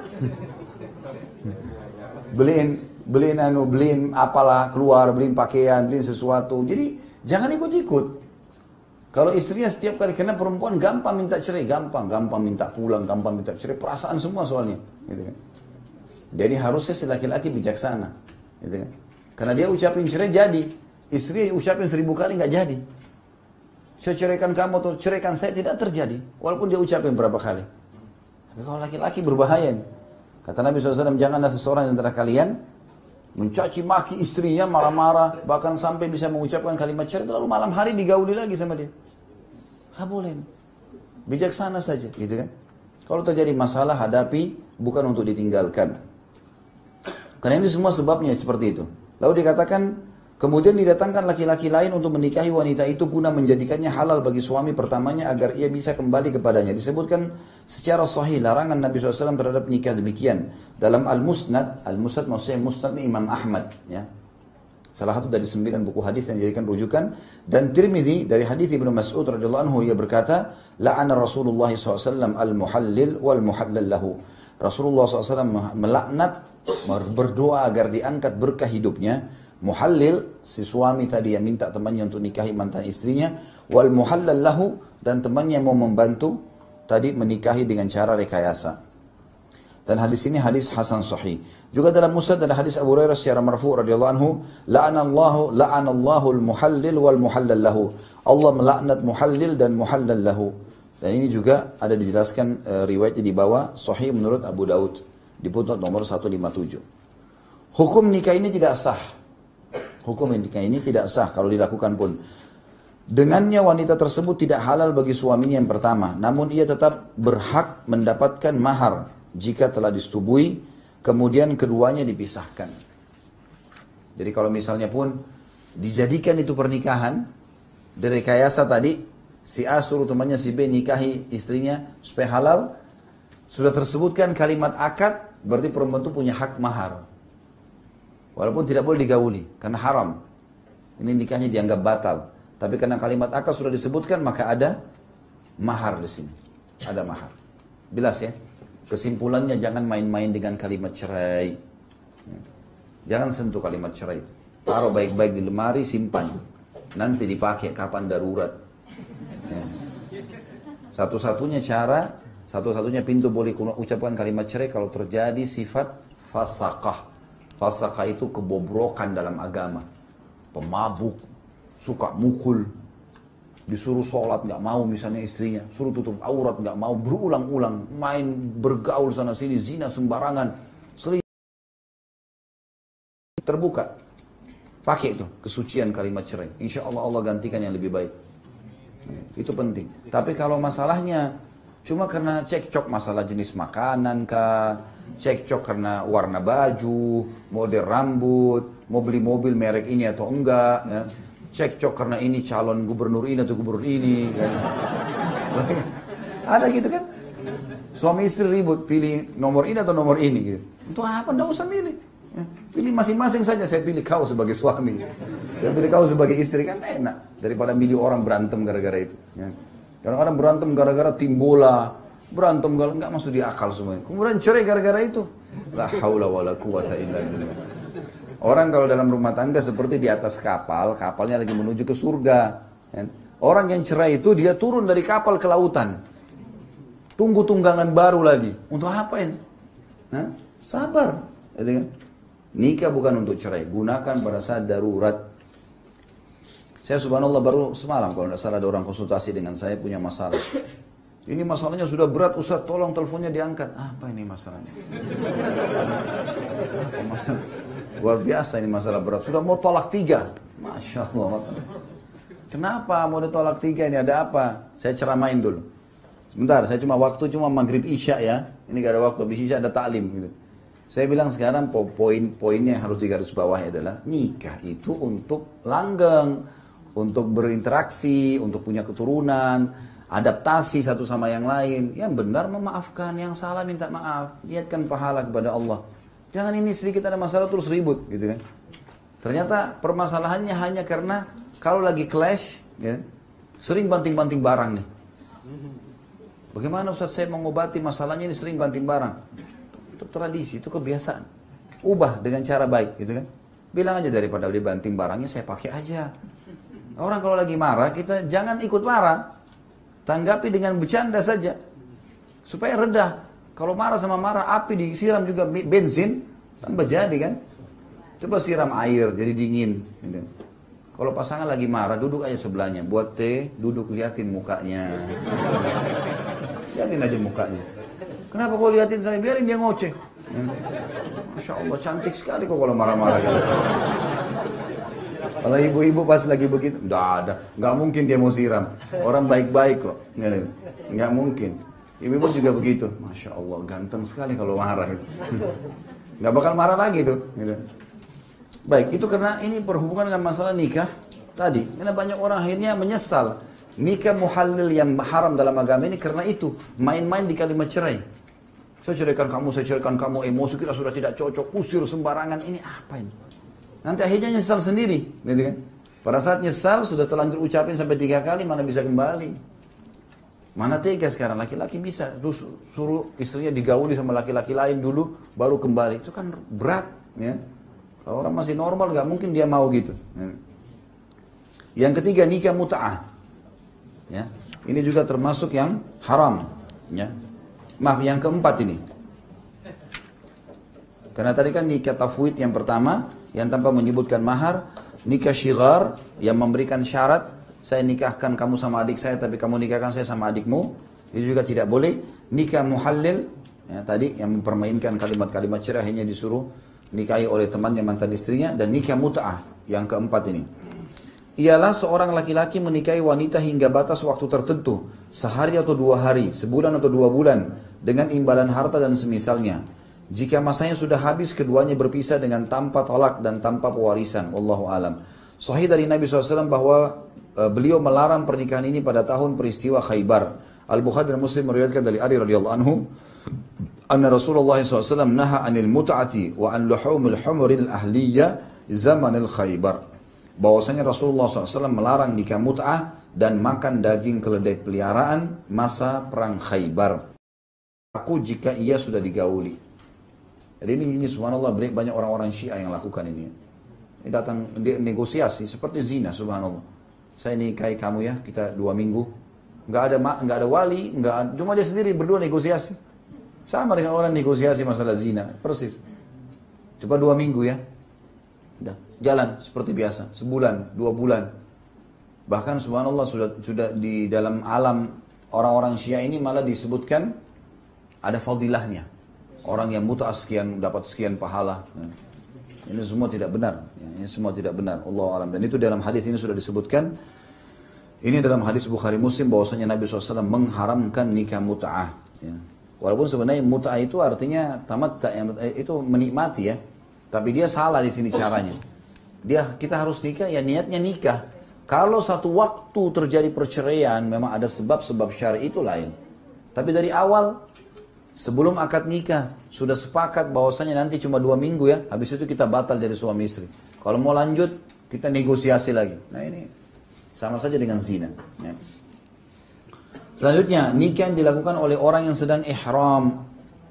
Beliin apalah, keluar, beliin pakaian, beliin sesuatu. Jadi jangan ikut-ikut. Kalau istrinya setiap kali, karena perempuan gampang minta cerai, gampang minta pulang, gampang minta cerai, perasaan semua soalnya. Gitu kan. Jadi harusnya si laki-laki bijaksana. Gitu kan. Karena dia ucapin cerai jadi, istri ucapin 1000 kali nggak jadi. Saya ceraikan kamu atau ceraikan saya, tidak terjadi. Walaupun dia ucapin berapa kali. Tapi kalau laki-laki berbahaya nih. Kata Nabi SAW, janganlah seseorang di antara kalian mencaci maki istrinya, marah-marah, bahkan sampai bisa mengucapkan kalimat cerai, lalu malam hari digauli lagi sama dia. Nggak boleh. Bijaksana saja, gitu kan. Kalau terjadi masalah, hadapi, bukan untuk ditinggalkan. Karena ini semua sebabnya seperti itu. Lalu dikatakan, kemudian didatangkan laki-laki lain untuk menikahi wanita itu guna menjadikannya halal bagi suami pertamanya agar ia bisa kembali kepadanya. Disebutkan secara sahih larangan Nabi SAW terhadap nikah demikian. Dalam Al-Musnad maksudnya Musnad ini Imam Ahmad. Ya. Salah satu dari 9 buku hadis yang dijadikan rujukan. Dan Tirmidzi dari hadis Ibnu Mas'ud radhiyallahu anhu, ia berkata, la'ana Rasulullah SAW al-muhallil wal-muhallal lahu. Rasulullah SAW melaknat, berdoa agar diangkat berkah hidupnya. Muhallil, si suami tadi yang minta temannya untuk nikahi mantan istrinya, wal muhallal lahu, dan temannya mau membantu tadi menikahi dengan cara rekayasa. Dan hadis ini hadis hasan sahih. Juga dalam Musnad ada hadis Abu Hurairah secara marfu' radhiyallahu anhu, la'anallahu al-muhallil wal muhallal lahu. Allah melaknat muhallil dan muhallal lahu. Dan ini juga ada dijelaskan riwayatnya di bawah, sahih menurut Abu Daud di putnot nomor 157. Hukum nikah ini tidak sah. Hukum nikah ini tidak sah kalau dilakukan pun. Dengannya wanita tersebut tidak halal bagi suaminya yang pertama, namun ia tetap berhak mendapatkan mahar jika telah disetubui, kemudian keduanya dipisahkan. Jadi kalau misalnya pun dijadikan itu pernikahan, dari rekayasa tadi, si A suruh temannya si B nikahi istrinya supaya halal, sudah tersebutkan kalimat akad, berarti perempuan itu punya hak mahar. Walaupun tidak boleh digauli, karena haram. Ini nikahnya dianggap batal. Tapi karena kalimat akad sudah disebutkan, maka ada mahar di sini. Ada mahar. Jelas ya? Kesimpulannya jangan main-main dengan kalimat cerai. Jangan sentuh kalimat cerai. Taruh baik-baik di lemari, simpan. Nanti dipakai kapan darurat. Satu-satunya cara, satu-satunya pintu boleh ucapkan kalimat cerai kalau terjadi sifat fasaqah. Fasaqah itu kebobrokan dalam agama. Pemabuk, suka mukul, disuruh sholat nggak mau misalnya istrinya, suruh tutup aurat nggak mau, berulang-ulang, main bergaul sana sini, zina sembarangan, terbuka. Pakai itu kesucian kalimat cerai. Insya Allah Allah gantikan yang lebih baik. Itu penting. Tapi kalau masalahnya cuma karena cekcok masalah jenis makanan kah, cekcok karena warna baju, model rambut, mau beli mobil merek ini atau enggak, ya. Cekcok karena ini calon gubernur ini atau gubernur ini, ya. Ada gitu kan? Suami istri ribut, pilih nomor ini atau nomor ini gitu. Untuk apa? Nggak usah milih. Ya. Pilih masing-masing saja. Saya pilih kau sebagai suami, saya pilih kau sebagai istri, kan enak daripada milih orang berantem gara-gara itu. Ya. Kadang-kadang berantem gara-gara tim bola, berantem nggak masuk di akal semuanya. Kemudian cerai gara-gara itu. La haula wala quwata illa billah. Orang kalau dalam rumah tangga seperti di atas kapal, kapalnya lagi menuju ke surga. Orang yang cerai itu dia turun dari kapal ke lautan. Tunggu tunggangan baru lagi. Untuk apa ini? Sabar. Nikah bukan untuk cerai. Gunakan pada saat darurat. Saya subhanallah baru semalam kalau tidak salah ada orang konsultasi dengan saya punya masalah. Ini masalahnya sudah berat, Ustaz, tolong teleponnya diangkat. Apa ini masalahnya? Luar biasa ini masalah berat. Sudah mau tolak 3. Masya Allah. Kenapa mau ditolak 3 ini? Ada apa? Saya ceramain dulu. Sebentar, saya waktu cuma maghrib isya ya. Ini gak ada waktu, habis isya ada taklim gitu. Saya bilang sekarang poin-poinnya yang harus digarisbawahi adalah nikah itu untuk langgeng, untuk berinteraksi, untuk punya keturunan. adaptasi satu sama yang lain. Yang benar memaafkan, yang salah minta maaf. Niatkan pahala kepada Allah. Jangan ini sedikit ada masalah terus ribut gitu kan. Ternyata permasalahannya hanya karena kalau lagi clash, ya, sering banting-banting barang nih. Bagaimana Ustaz saya mengobati masalahnya ini sering banting barang? Itu tradisi, itu kebiasaan. Ubah dengan cara baik gitu kan. Bilang aja daripada dia banting barangnya saya pakai aja. Orang kalau lagi marah kita jangan ikut marah. Tanggapi dengan bercanda saja. Supaya reda. Kalau marah sama marah, api disiram juga bensin, tambah jadi kan. Coba siram air, jadi dingin. Gitu. Kalau pasangan lagi marah, duduk aja sebelahnya. Buat teh, duduk liatin mukanya. Liatin aja mukanya. Kenapa kau liatin saya? Biarin dia ngoceh. Masya Allah, cantik sekali kok kalau marah-marah gitu. Kalau ibu-ibu pas lagi begitu, nggak mungkin dia mau siram. Orang baik-baik kok, nggak mungkin. Ibu-ibu juga begitu, Masya Allah, ganteng sekali kalau marah gitu. Nggak bakal marah lagi tuh. Gitu. Baik, itu karena ini berhubungan dengan masalah nikah tadi. Karena banyak orang akhirnya menyesal. Nikah muhallil yang haram dalam agama ini karena itu. Main-main di kalimat cerai. Saya ceraikan kamu, emosi kita sudah tidak cocok, usir sembarangan. Ini apa ini? Nanti akhirnya nyesal sendiri. Gitu kan? Pada saat nyesal, sudah terlanjur ucapin sampai 3 kali, mana bisa kembali. Mana tega sekarang, laki-laki bisa. Terus suruh istrinya digauli sama laki-laki lain dulu, baru kembali. Itu kan berat. Ya. Kalau orang masih normal gak mungkin dia mau gitu. Yang ketiga nikah mut'ah. Ya. Ini juga termasuk yang haram. Ya. Maaf, yang keempat ini. Karena tadi kan nikah tafwid yang pertama, yang tanpa menyebutkan mahar. Nikah syighar, yang memberikan syarat. Saya nikahkan kamu sama adik saya, tapi kamu nikahkan saya sama adikmu. Itu juga tidak boleh. Nikah muhallil, ya, tadi yang mempermainkan kalimat-kalimat cerai hanya disuruh nikahi oleh temannya mantan istrinya. Dan nikah mut'ah yang keempat ini ialah seorang laki-laki menikahi wanita hingga batas waktu tertentu, sehari atau 2 hari, sebulan atau 2 bulan, dengan imbalan harta dan semisalnya. Jika masanya sudah habis, keduanya berpisah dengan tanpa talak dan tanpa pewarisan. Wallahu alam. Sahih dari Nabi SAW bahwa beliau melarang pernikahan ini pada tahun peristiwa Khaybar. Al-Bukhari dan Muslim meriwayatkan dari Ali radhiyallahu anhu, anna Rasulullah SAW naha anil mut'ati wa an luhumil humuril ahliyah zamanil Khaybar. Bahwasanya Rasulullah SAW melarang nikah mut'ah dan makan daging keledai peliharaan masa perang Khaybar. Aku jika ia sudah digauli. Jadi ini subhanallah banyak orang-orang Syiah yang lakukan ini. Ini datang negosiasi seperti zina, subhanallah. Saya nikahi kamu ya, kita 2 minggu. Nggak ada wali, cuma dia sendiri berdua negosiasi. Sama dengan orang negosiasi masalah zina, persis. Coba 2 minggu ya. Udah, jalan seperti biasa, sebulan, 2 bulan. Bahkan subhanallah sudah di dalam alam orang-orang Syiah ini malah disebutkan ada fadilahnya. Orang yang mut'ah sekian dapat sekian pahala. Ini semua tidak benar. Ini semua tidak benar. Allahu a'lam. Dan itu dalam hadis ini sudah disebutkan. Ini dalam hadis Bukhari Muslim bahwasanya Nabi SAW mengharamkan nikah mut'ah. Ya. Walaupun sebenarnya mut'ah itu artinya tamatta, itu menikmati ya. Tapi dia salah di sini caranya. Kita harus nikah ya niatnya nikah. Kalau satu waktu terjadi perceraian memang ada sebab-sebab syar'i itu lain. Tapi dari awal sebelum akad nikah sudah sepakat bahwasanya nanti cuma 2 minggu ya, habis itu kita batal dari suami istri. Kalau mau lanjut kita negosiasi lagi. Nah ini sama saja dengan zina. Ya. Selanjutnya nikah yang dilakukan oleh orang yang sedang ihram.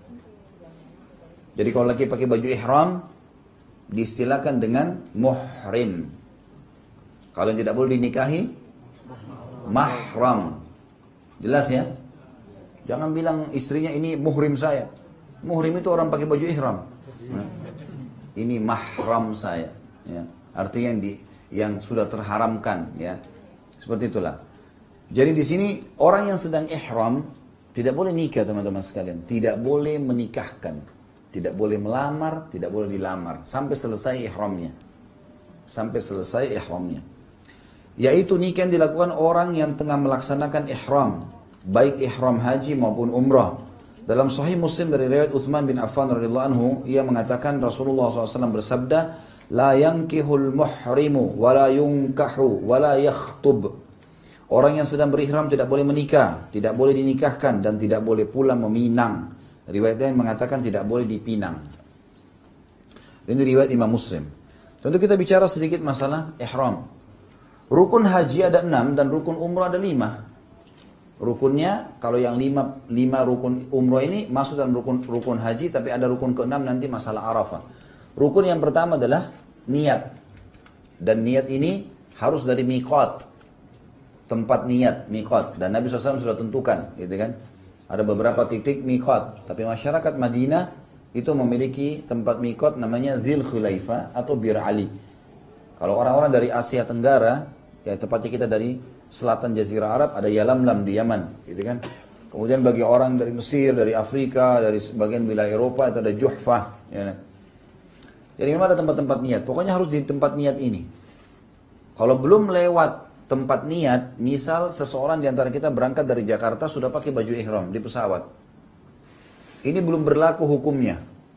Jadi kalau lagi pakai baju ihram diistilahkan dengan muhrim. Kalau yang tidak boleh dinikahi mahram. Jelas ya? Jangan bilang istrinya ini muhrim saya. Muhrim itu orang pakai baju ihram. Nah, ini mahram saya. Ya. Artinya yang sudah terharamkan. Ya. Seperti itulah. Jadi di sini orang yang sedang ihram tidak boleh nikah teman-teman sekalian. Tidak boleh menikahkan. Tidak boleh melamar, tidak boleh dilamar. Sampai selesai ihramnya. Sampai selesai ihramnya. Yaitu nikah yang dilakukan orang yang tengah melaksanakan ihram. Baik ihram haji maupun umrah. Dalam Sahih Muslim dari riwayat Uthman bin Affan radhiyallahu anhu, ia mengatakan Rasulullah SAW bersabda, "La yankihul muhrimu, wa la yunkahu, wa la yakhtub." Orang yang sedang berihram tidak boleh menikah, tidak boleh dinikahkan, dan tidak boleh pula meminang. Riwayat lain mengatakan tidak boleh dipinang. Ini riwayat Imam Muslim. Tentu kita bicara sedikit masalah ihram. Rukun haji ada 6 dan rukun umrah ada 5. Rukunnya, kalau yang 5 rukun umrah ini masuk dalam rukun haji, tapi ada rukun ke-6 nanti masalah Arafah. Rukun yang pertama adalah niat. Dan niat ini harus dari miqat. Tempat niat, miqat. Dan Nabi SAW sudah tentukan, gitu kan. Ada beberapa titik miqat. Tapi masyarakat Madinah itu memiliki tempat miqat namanya Dzul Khulaifah atau Bir Ali. Kalau orang-orang dari Asia Tenggara, ya tepatnya kita dari selatan Jazirah Arab, ada Yalamlam di Yaman, gitu kan. Kemudian bagi orang dari Mesir, dari Afrika, dari sebagian wilayah Eropa, itu ada Juhfah. Ya. Jadi memang ada tempat-tempat niat. Pokoknya harus di tempat niat ini. Kalau belum lewat tempat niat, misal seseorang di antara kita berangkat dari Jakarta sudah pakai baju ihram di pesawat. Ini belum berlaku hukumnya.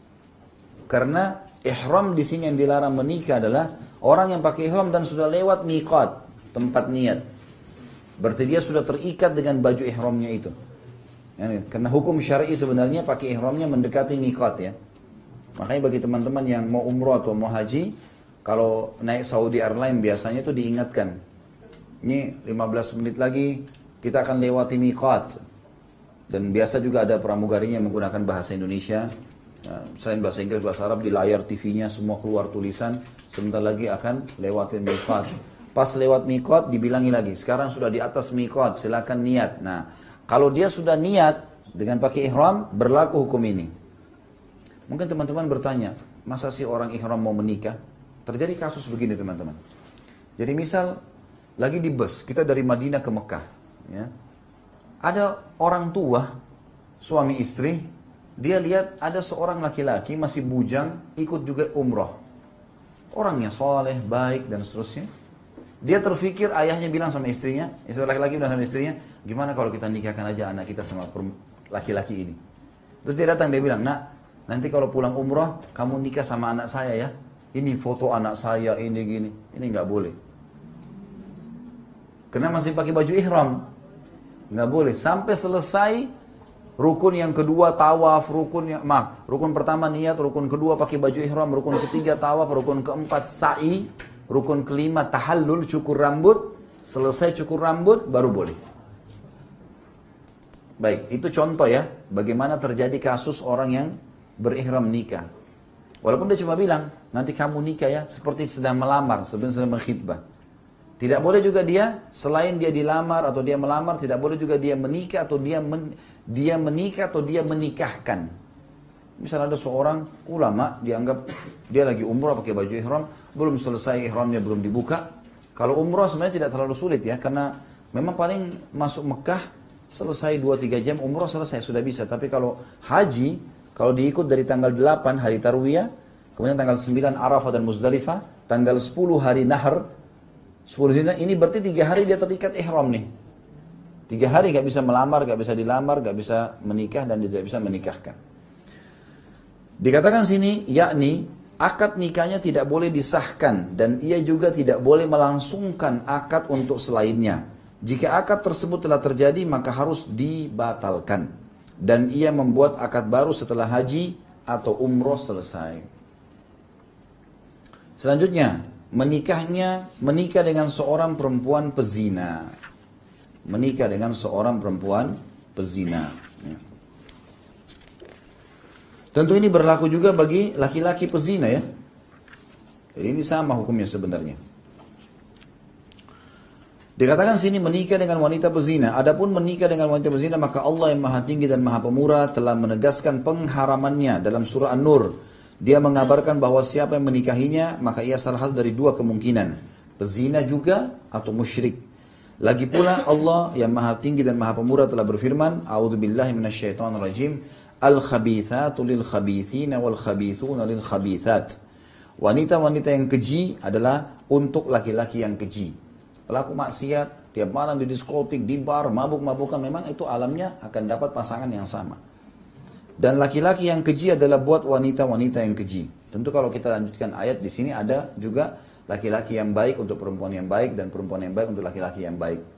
Karena ihram di sini yang dilarang menikah adalah orang yang pakai ihram dan sudah lewat miqat, tempat niat. Berarti dia sudah terikat dengan baju ihramnya itu. Karena hukum syar'i sebenarnya pakai ihramnya mendekati miqat ya. Makanya bagi teman-teman yang mau umroh atau mau haji, kalau naik Saudi Airlines biasanya itu diingatkan. Ini 15 menit lagi kita akan lewati miqat. Dan biasa juga ada pramugarinya yang menggunakan bahasa Indonesia. Selain bahasa Inggris, bahasa Arab, di layar TV-nya semua keluar tulisan. Sebentar lagi akan lewati miqat. Pas lewat miqat dibilangi lagi. Sekarang sudah di atas miqat, silakan niat. Nah, kalau dia sudah niat dengan pakai ihram, berlaku hukum ini. Mungkin teman-teman bertanya, masa sih orang ihram mau menikah? Terjadi kasus begini teman-teman. Jadi misal lagi di bus, kita dari Madinah ke Mekah. Ya. Ada orang tua, suami istri, dia lihat ada seorang laki-laki masih bujang, ikut juga umroh. Orangnya soleh, baik, dan seterusnya. Dia terfikir, ayahnya bilang sama istrinya, istri laki-laki bilang sama istrinya, gimana kalau kita nikahkan aja anak kita sama laki-laki ini. Terus dia datang, dia bilang, nak, nanti kalau pulang umroh, kamu nikah sama anak saya ya. Ini foto anak saya, ini gini. Ini nggak boleh. Karena masih pakai baju ihram. Nggak boleh. Sampai selesai rukun yang kedua tawaf, rukun pertama niat, rukun kedua pakai baju ihram, rukun ketiga tawaf, rukun keempat sa'i, rukun kelima tahallul, cukur rambut. Selesai cukur rambut, baru boleh. Baik, itu contoh ya. Bagaimana terjadi kasus orang yang berihram nikah. Walaupun dia cuma bilang, nanti kamu nikah ya, seperti sedang melamar, sebenarnya sedang mengkhitbah. Tidak boleh juga dia, selain dia dilamar atau dia melamar, tidak boleh juga dia menikah atau dia menikah atau dia menikahkan. Misalnya ada seorang ulama, dianggap dia lagi umrah pakai baju ihram, belum selesai ihramnya, belum dibuka. Kalau umrah sebenarnya tidak terlalu sulit ya, karena memang paling masuk Mekah, selesai 2-3 jam, umrah selesai, sudah bisa. Tapi kalau haji, kalau diikut dari tanggal 8 hari Tarwiyah, kemudian tanggal 9 Arafah dan Muzdalifah, tanggal 10 hari Nahar, 10 ini berarti 3 hari dia terikat ihram nih. 3 hari gak bisa melamar, gak bisa dilamar, gak bisa menikah, dan tidak bisa menikahkan. Dikatakan sini, yakni akad nikahnya tidak boleh disahkan, dan ia juga tidak boleh melangsungkan akad untuk selainnya. Jika akad tersebut telah terjadi, maka harus dibatalkan. Dan ia membuat akad baru setelah haji atau umroh selesai. Selanjutnya, menikah dengan seorang perempuan pezina. Menikah dengan seorang perempuan pezina. Ya. Tentu ini berlaku juga bagi laki-laki pezina ya. Jadi ini sama hukumnya sebenarnya. Dikatakan sini menikah dengan wanita pezina. Adapun menikah dengan wanita pezina, maka Allah yang Maha Tinggi dan Maha Pemurah telah menegaskan pengharamannya dalam surah An-Nur. Dia mengabarkan bahwa siapa yang menikahinya, maka ia salah satu dari 2 kemungkinan. Pezina juga atau musyrik. Lagi pula Allah yang Maha Tinggi dan Maha Pemurah telah berfirman, A'udzubillahi minasyaitonirrajim, Al-khabithatu lil-khabithina wal-khabithuna lil-khabithat. Wanita-wanita yang keji adalah untuk laki-laki yang keji. Pelaku maksiat, tiap malam di diskotik, di bar, mabuk-mabukan, memang itu alamnya akan dapat pasangan yang sama. Dan laki-laki yang keji adalah buat wanita-wanita yang keji. Tentu kalau kita lanjutkan ayat di sini ada juga laki-laki yang baik untuk perempuan yang baik dan perempuan yang baik untuk laki-laki yang baik.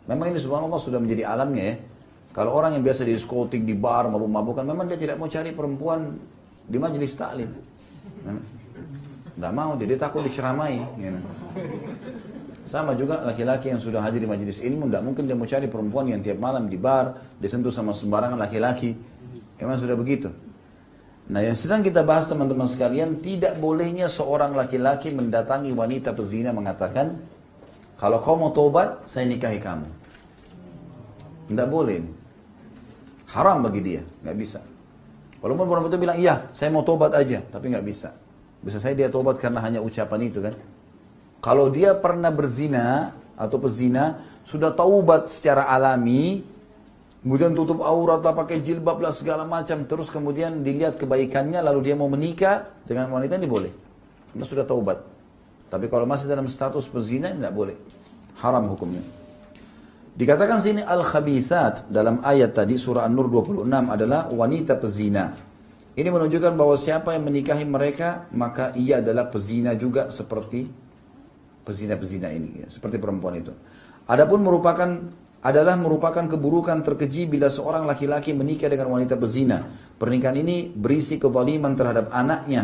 Memang ini subhanallah sudah menjadi alamnya ya. Kalau orang yang biasa di diskotik, di bar, mabuk-mabukan, memang dia tidak mau cari perempuan di majelis taklim. Tidak mau, dia takut diceramai. Gitu. Sama juga laki-laki yang sudah hadir di majelis ilmu, tidak mungkin dia mau cari perempuan yang tiap malam di bar, disentuh sama sembarangan laki-laki. Memang sudah begitu. Nah yang sedang kita bahas teman-teman sekalian, tidak bolehnya seorang laki-laki mendatangi wanita pezina mengatakan, kalau kau mau tobat, saya nikahi kamu. Tidak boleh ini. Haram bagi dia, nggak bisa. Walaupun orang itu bilang, iya saya mau tobat aja, tapi nggak bisa. Bisa saya dia tobat karena hanya ucapan itu kan. Kalau dia pernah berzina atau pezina, sudah taubat secara alami, kemudian tutup aurat, pakai jilbab lah segala macam, terus kemudian dilihat kebaikannya, lalu dia mau menikah dengan wanita ini boleh. Dia sudah taubat. Tapi kalau masih dalam status pezina, tidak boleh. Haram hukumnya. Dikatakan sini al-khabithat dalam ayat tadi surah An-Nur 26 adalah wanita pezina. Ini menunjukkan bahwa siapa yang menikahi mereka maka ia adalah pezina juga seperti pezina-pezina ini, ya, seperti perempuan itu. Adapun merupakan keburukan terkeji bila seorang laki-laki menikah dengan wanita pezina. Pernikahan ini berisi kezaliman terhadap anaknya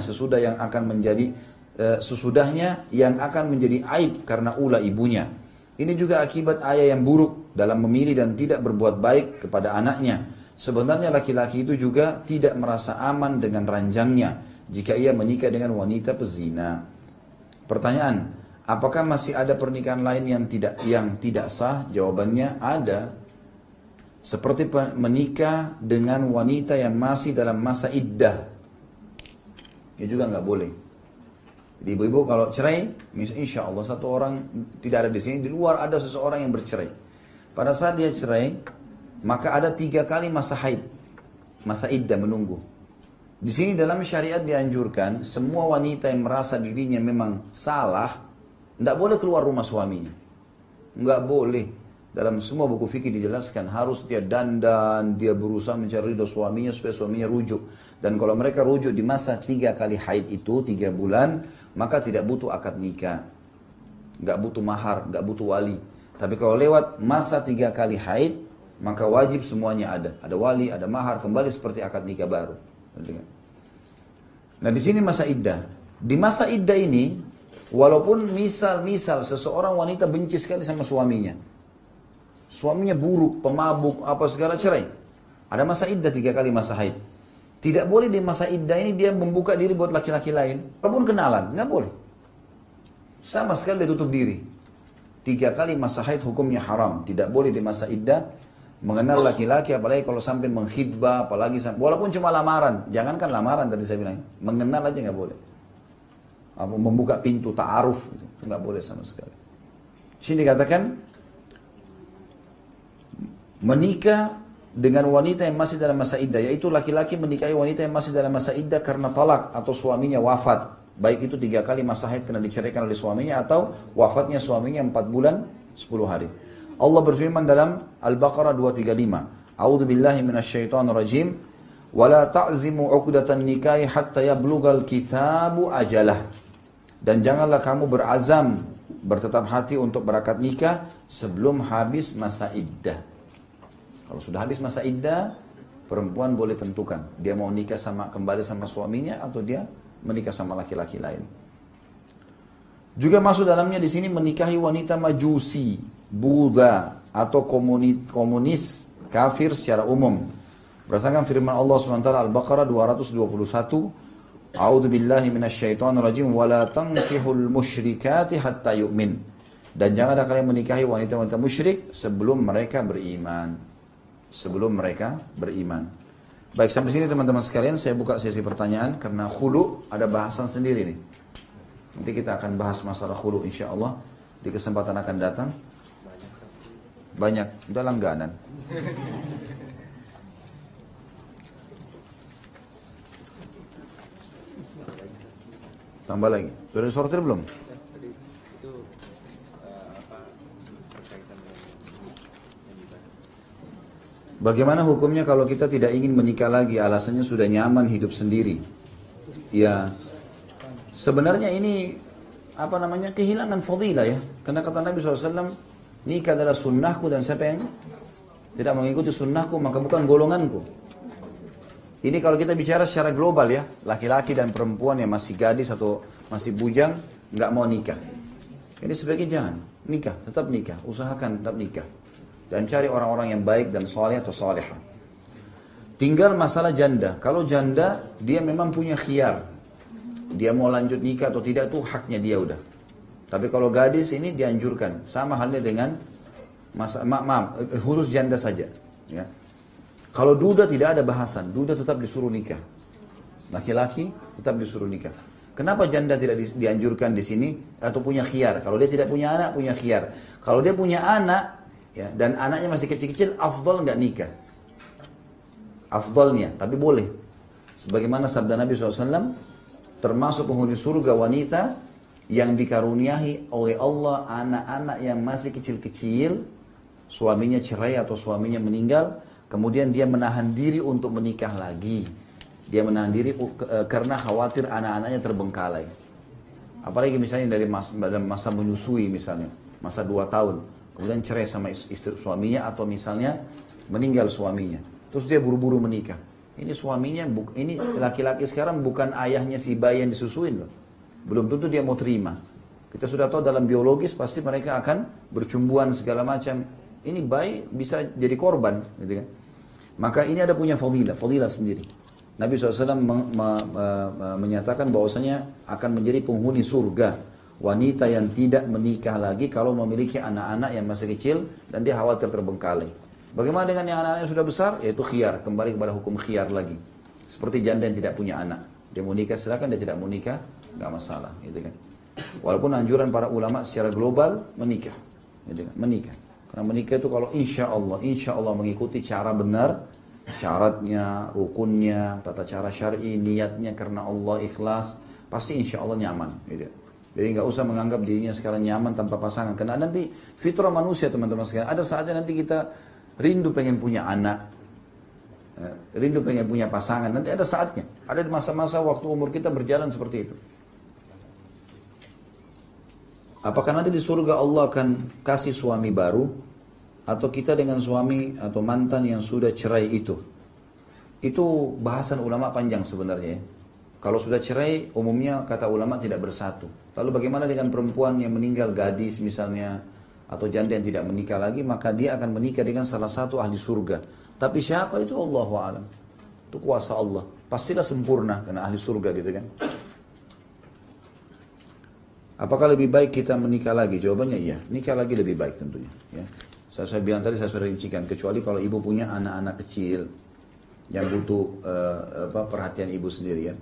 sesudahnya yang akan menjadi aib karena ulah ibunya. Ini juga akibat ayah yang buruk dalam memilih dan tidak berbuat baik kepada anaknya. Sebenarnya laki-laki itu juga tidak merasa aman dengan ranjangnya jika ia menikah dengan wanita pezina. Pertanyaan, apakah masih ada pernikahan lain yang tidak sah? Jawabannya ada. Seperti menikah dengan wanita yang masih dalam masa iddah. Ini juga nggak boleh. Jadi ibu-ibu kalau cerai, insya Allah satu orang tidak ada di sini, di luar ada seseorang yang bercerai. Pada saat dia cerai, maka ada 3 kali masa haid, masa iddah menunggu. Di sini dalam syariat dianjurkan semua wanita yang merasa dirinya memang salah, tidak boleh keluar rumah suaminya. Nggak boleh. Dalam semua buku fikih dijelaskan harus dia dandan, dia berusaha mencari ridho suaminya supaya suaminya rujuk. Dan kalau mereka rujuk di masa 3 kali haid itu, 3 bulan, maka tidak butuh akad nikah. Nggak butuh mahar, nggak butuh wali. Tapi kalau lewat masa 3 kali haid, maka wajib semuanya ada. Ada wali, ada mahar, kembali seperti akad nikah baru. Nah di sini masa iddah. Di masa iddah ini, walaupun misal seseorang wanita benci sekali sama suaminya. Suaminya buruk, pemabuk, apa segala cerai. Ada masa iddah 3 kali masa haid. Tidak boleh di masa iddah ini dia membuka diri buat laki-laki lain. Walaupun kenalan, nggak boleh. Sama sekali dia tutup diri. 3 kali masa haid hukumnya haram. Tidak boleh di masa iddah mengenal laki-laki, apalagi kalau sampai menghidbah, apalagi walaupun cuma lamaran. Jangankan lamaran tadi saya bilang, mengenal aja nggak boleh. Apa membuka pintu ta'aruf, itu nggak boleh sama sekali. Di sini dikatakan menikah dengan wanita yang masih dalam masa iddah, yaitu laki-laki menikahi wanita yang masih dalam masa iddah karena talak atau suaminya wafat. Baik itu 3 kali masa haid karena diceraikan oleh suaminya atau wafatnya suaminya 4 bulan 10 hari. Allah berfirman dalam Al-Baqarah 235, A'udzu billahi minasyaitonir rajim, "Wala ta'zimu 'uqdatan nikahi hatta yablughal kitabu ajalah." Dan janganlah kamu berazam, bertetap hati untuk berakad nikah sebelum habis masa iddah. Kalau sudah habis masa iddah, perempuan boleh tentukan dia mau nikah kembali sama suaminya atau dia menikah sama laki-laki lain. Juga masuk dalamnya di sini menikahi wanita majusi, Buddha atau komunis kafir secara umum. Berdasarkan firman Allah SWT Al-Baqarah 221, A'udzu billahi minasyaitonir rajim, wa la tankihul musyrikati hatta yu'min. Dan janganlah kalian menikahi wanita-wanita musyrik sebelum mereka beriman. Baik, sampai sini teman-teman sekalian saya buka sesi pertanyaan karena khulu ada bahasan sendiri nih. Nanti kita akan bahas masalah khulu insyaallah di kesempatan akan datang. Banyak, udah langganan. Tambah lagi. Sudah disortir belum? Bagaimana hukumnya kalau kita tidak ingin menikah lagi, alasannya sudah nyaman hidup sendiri? Ya, sebenarnya ini kehilangan fadilah ya. Karena kata Nabi SAW, Nikah adalah sunnahku dan siapa yang tidak mengikuti sunnahku maka bukan golonganku. Ini kalau kita bicara secara global ya, laki-laki dan perempuan yang masih gadis atau masih bujang nggak mau nikah. Ini sebaiknya jangan nikah, tetap nikah, usahakan tetap nikah dan cari orang-orang yang baik dan saleh atau salehah. Tinggal masalah janda. Kalau janda dia memang punya khiyar, dia mau lanjut nikah atau tidak itu haknya dia udah. Tapi kalau gadis ini dianjurkan, sama halnya dengan khusus janda saja. Ya. Kalau duda tidak ada bahasan, duda tetap disuruh nikah. Laki-laki tetap disuruh nikah. Kenapa janda tidak dianjurkan di sini atau punya khiyar? Kalau dia tidak punya anak, punya khiyar. Kalau dia punya anak ya, dan anaknya masih kecil-kecil, afdal nggak nikah. Afdalnya, tapi boleh. Sebagaimana sabda Nabi SAW, termasuk penghuni surga wanita yang dikaruniai oleh Allah anak-anak yang masih kecil-kecil, suaminya cerai atau suaminya meninggal, kemudian dia menahan diri untuk menikah lagi. Dia menahan diri karena khawatir anak-anaknya terbengkalai. Apalagi misalnya dari masa menyusui misalnya, masa 2 tahun. Kemudian cerai sama istri suaminya atau misalnya meninggal suaminya. Terus dia buru-buru menikah. Ini suaminya, ini laki-laki sekarang bukan ayahnya si bayi yang disusuin loh. Belum tentu dia mau terima. Kita sudah tahu dalam biologis pasti mereka akan bercumbuan segala macam. Ini bayi bisa jadi korban, gitu kan? Maka ini ada punya fadilah sendiri. Nabi SAW menyatakan bahwasanya akan menjadi penghuni surga wanita yang tidak menikah lagi kalau memiliki anak-anak yang masih kecil dan dia khawatir terbengkalai. Bagaimana dengan yang anak-anaknya sudah besar? Yaitu khiyar, kembali kepada hukum khiyar lagi. Seperti janda yang tidak punya anak. Dia mau nikah silakan, dia tidak mau nikah, nggak masalah, gitu kan? Walaupun anjuran para ulama secara global menikah, gitu kan? Menikah. Karena menikah itu kalau insya Allah mengikuti cara benar, syaratnya, rukunnya, tata cara syar'i, niatnya karena Allah ikhlas, pasti insya Allah nyaman. Gitu. Jadi nggak usah menganggap dirinya sekarang nyaman tanpa pasangan. Karena nanti fitrah manusia teman-teman sekalian, ada saatnya nanti kita rindu pengen punya anak, rindu pengen punya pasangan. Nanti ada saatnya, ada di masa-masa waktu umur kita berjalan seperti itu. Apakah nanti di surga Allah akan kasih suami baru? Atau kita dengan suami atau mantan yang sudah cerai itu? Itu bahasan ulama panjang sebenarnya. Kalau sudah cerai, umumnya kata ulama tidak bersatu. Lalu bagaimana dengan perempuan yang meninggal gadis misalnya, atau janda yang tidak menikah lagi, maka dia akan menikah dengan salah satu ahli surga. Tapi siapa itu? Allahu a'lam. Itu kuasa Allah. Pastilah sempurna karena ahli surga gitu kan. Apakah lebih baik kita menikah lagi? Jawabannya iya, nikah lagi lebih baik tentunya. Ya. Saya bilang tadi, saya sudah rincikan, kecuali kalau ibu punya anak-anak kecil yang butuh perhatian ibu sendiri ya.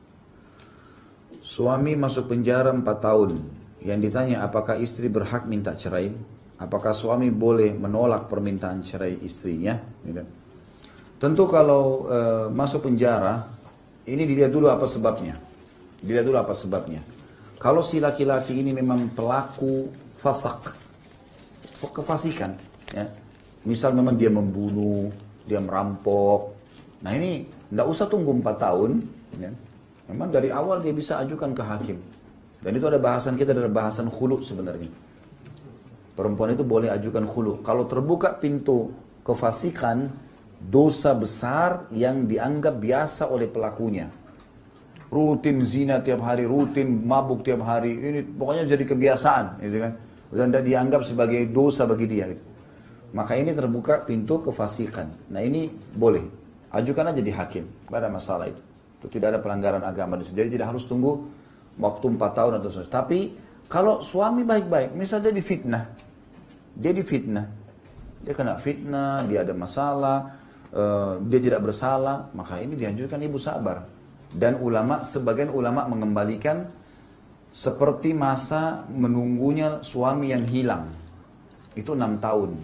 Suami masuk penjara 4 tahun. Yang ditanya apakah istri berhak minta cerai? Apakah suami boleh menolak permintaan cerai istrinya? Gitu. Tentu kalau masuk penjara, ini dilihat dulu apa sebabnya. Dilihat dulu apa sebabnya. Kalau si laki-laki ini memang pelaku fasak, kefasikan, ya. Misal memang dia membunuh, dia merampok. Nah ini tidak usah tunggu 4 tahun. Ya. Memang dari awal dia bisa ajukan ke hakim. Dan itu ada bahasan kita, ada bahasan khulu sebenarnya. Perempuan itu boleh ajukan khulu. Kalau terbuka pintu kefasikan, dosa besar yang dianggap biasa oleh pelakunya. Rutin zina tiap hari, rutin mabuk tiap hari. Ini pokoknya jadi kebiasaan, gitu kan? Dan tidak dianggap sebagai dosa bagi dia. Gitu. Maka ini terbuka pintu kefasikan. Nah ini boleh, ajukan aja di hakim, tidak ada masalah itu. Itu tidak ada pelanggaran agama. Jadi tidak harus tunggu waktu 4 tahun atau sesuatu. Tapi kalau suami baik-baik, misalnya dia difitnah, dia kena fitnah, dia ada masalah, dia tidak bersalah, maka ini dianjurkan ibu sabar. Dan sebagian ulama mengembalikan seperti masa menunggunya suami yang hilang. Itu 6 tahun.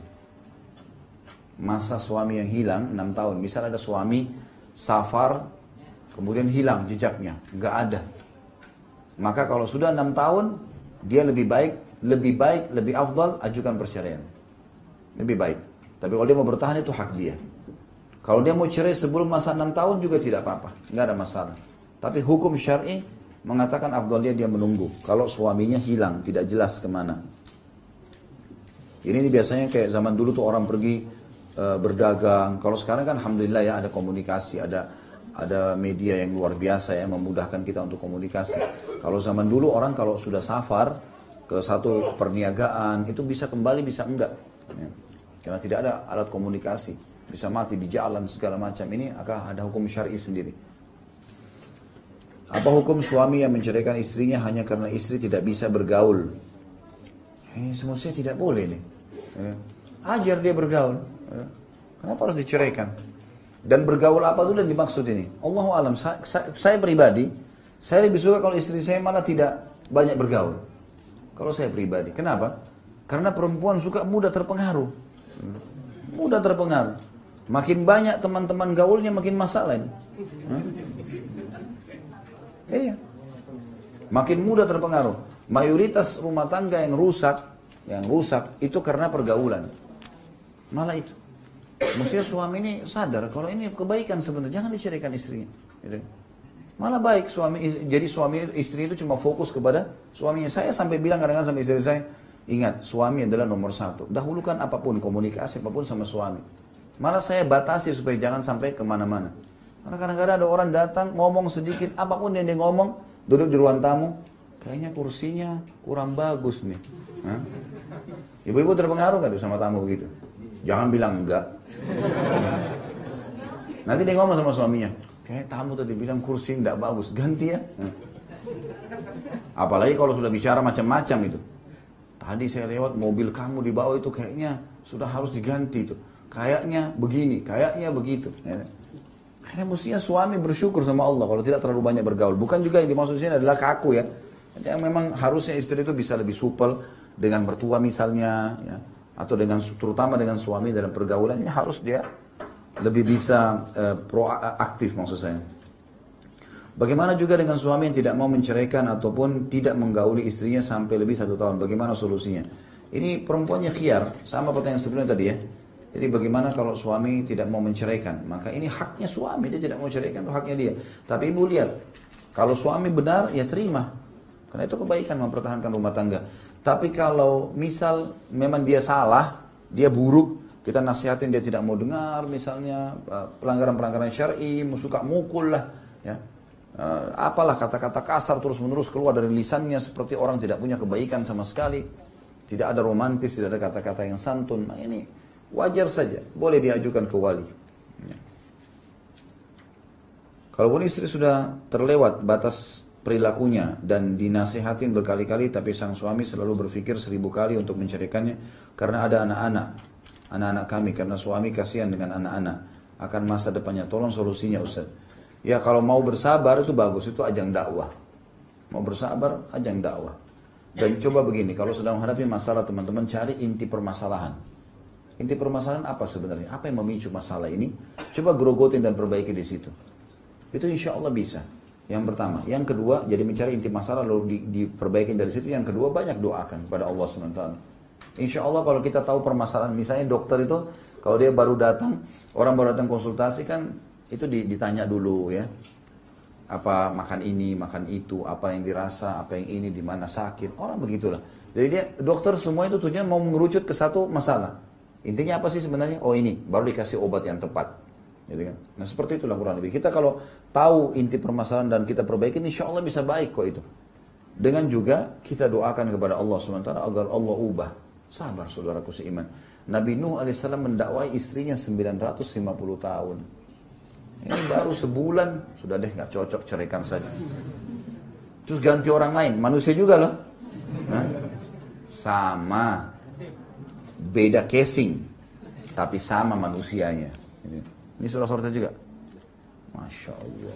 Masa suami yang hilang 6 tahun. Misal ada suami safar, kemudian hilang jejaknya, nggak ada. Maka kalau sudah 6 tahun, dia lebih baik, lebih afdal ajukan perceraian. Lebih baik. Tapi kalau dia mau bertahan itu hak dia. Kalau dia mau cerai sebelum masa 6 tahun juga tidak apa-apa, nggak ada masalah. Tapi hukum syar'i mengatakan afdalnya dia menunggu. Kalau suaminya hilang, tidak jelas kemana. Ini biasanya kayak zaman dulu tuh orang pergi berdagang. Kalau sekarang kan alhamdulillah ya ada komunikasi, ada media yang luar biasa ya memudahkan kita untuk komunikasi. Kalau zaman dulu orang kalau sudah safar ke satu perniagaan itu bisa kembali bisa enggak. Ya. Karena tidak ada alat komunikasi, bisa mati di jalan segala macam. Ini akan ada hukum syar'i sendiri. Apa hukum suami yang menceraikan istrinya hanya karena istri tidak bisa bergaul? Semestinya tidak boleh nih. Ajar dia bergaul. Kenapa harus diceraikan? Dan bergaul apa dulu yang dimaksud ini? Allahu alam. Saya pribadi, saya lebih suka kalau istri saya malah tidak banyak bergaul. Kalau saya pribadi, kenapa? Karena perempuan suka mudah terpengaruh. Mudah terpengaruh. Makin banyak teman-teman gaulnya, makin masalah ini. Iya. Makin mudah terpengaruh. Mayoritas rumah tangga yang rusak itu karena pergaulan. Malah itu. Mestinya suami ini sadar kalau ini kebaikan sebenarnya, jangan diceraikan istrinya. Gitu. Malah baik jadi suami istri itu cuma fokus kepada suaminya. Saya sampai bilang kadang-kadang sama istri saya, ingat suami adalah nomor satu. Dahulukan apapun komunikasi apapun sama suami. Malah saya batasi supaya jangan sampai kemana-mana. Karena kadang-kadang ada orang datang ngomong sedikit apapun yang dia ngomong, duduk di ruang tamu, kayaknya kursinya kurang bagus nih. Hah? Ibu-ibu terpengaruh gak tuh sama tamu begitu? Jangan bilang enggak. Nanti dia ngomong sama suaminya, kayak tamu tadi bilang kursi enggak bagus, ganti ya. Apalagi kalau sudah bicara macam-macam itu. Tadi saya lewat mobil kamu di bawah itu kayaknya sudah harus diganti itu. Kayaknya begini, kayaknya begitu. Karena mestinya suami bersyukur sama Allah kalau tidak terlalu banyak bergaul. Bukan juga yang dimaksud sini adalah kaku ya. Yang memang harusnya istri itu bisa lebih supel dengan mertua misalnya, ya, atau terutama dengan suami dalam pergaulan ini harus dia lebih bisa proaktif maksud saya. Bagaimana juga dengan suami yang tidak mau menceraikan ataupun tidak menggauli istrinya sampai lebih 1 tahun? Bagaimana solusinya? Ini perempuannya khiar, sama pertanyaan sebelumnya tadi ya. Jadi bagaimana kalau suami tidak mau menceraikan? Maka ini haknya suami, dia tidak mau menceraikan, itu haknya dia. Tapi ibu lihat, kalau suami benar ya terima. Karena itu kebaikan mempertahankan rumah tangga. Tapi kalau misal memang dia salah, dia buruk, kita nasihatin dia tidak mau dengar, misalnya pelanggaran-pelanggaran syar'i, suka mukul lah, ya. Apalah kata-kata kasar terus-menerus keluar dari lisannya seperti orang tidak punya kebaikan sama sekali. Tidak ada romantis, tidak ada kata-kata yang santun. Nah ini wajar saja, boleh diajukan ke wali. Ya. Kalaupun istri sudah terlewat batas perilakunya dan dinasihatin berkali-kali tapi sang suami selalu berpikir 1000 kali untuk menceraikannya karena ada anak-anak kami, karena suami kasihan dengan anak-anak akan masa depannya. Tolong solusinya Ustaz. Ya kalau mau bersabar itu bagus, itu ajang dakwah. Mau bersabar, ajang dakwah. Dan coba begini, kalau sedang menghadapi masalah teman-teman cari inti permasalahan. Inti permasalahan apa sebenarnya? Apa yang memicu masalah ini? Coba grogotin dan perbaiki di situ. Itu insya Allah bisa. Yang pertama. Yang kedua, jadi mencari inti masalah lalu diperbaiki dari situ. Yang kedua, banyak doakan kepada Allah SWT. Insya Allah kalau kita tahu permasalahan, misalnya dokter itu, kalau dia baru datang, orang baru datang konsultasi kan, itu ditanya dulu ya. Apa makan ini, makan itu, apa yang dirasa, apa yang ini, di mana sakit. Orang begitulah. Jadi dia, dokter semua itu tujuan mau mengerucut ke satu masalah. Intinya apa sih sebenarnya? Oh ini, baru dikasih obat yang tepat. Gitu kan? Nah seperti itulah kurang lebih. Kita kalau tahu inti permasalahan dan kita perbaiki, insya Allah bisa baik kok itu. Dengan juga kita doakan kepada Allah SWT agar Allah ubah. Sabar saudaraku seiman. Nabi Nuh AS mendakwai istrinya 950 tahun. Ini baru sebulan, sudah deh gak cocok, ceraikan saja. Terus ganti orang lain, manusia juga loh. Nah, sama. Beda casing, tapi sama manusianya. Ini surah-surahnya juga. Masya Allah.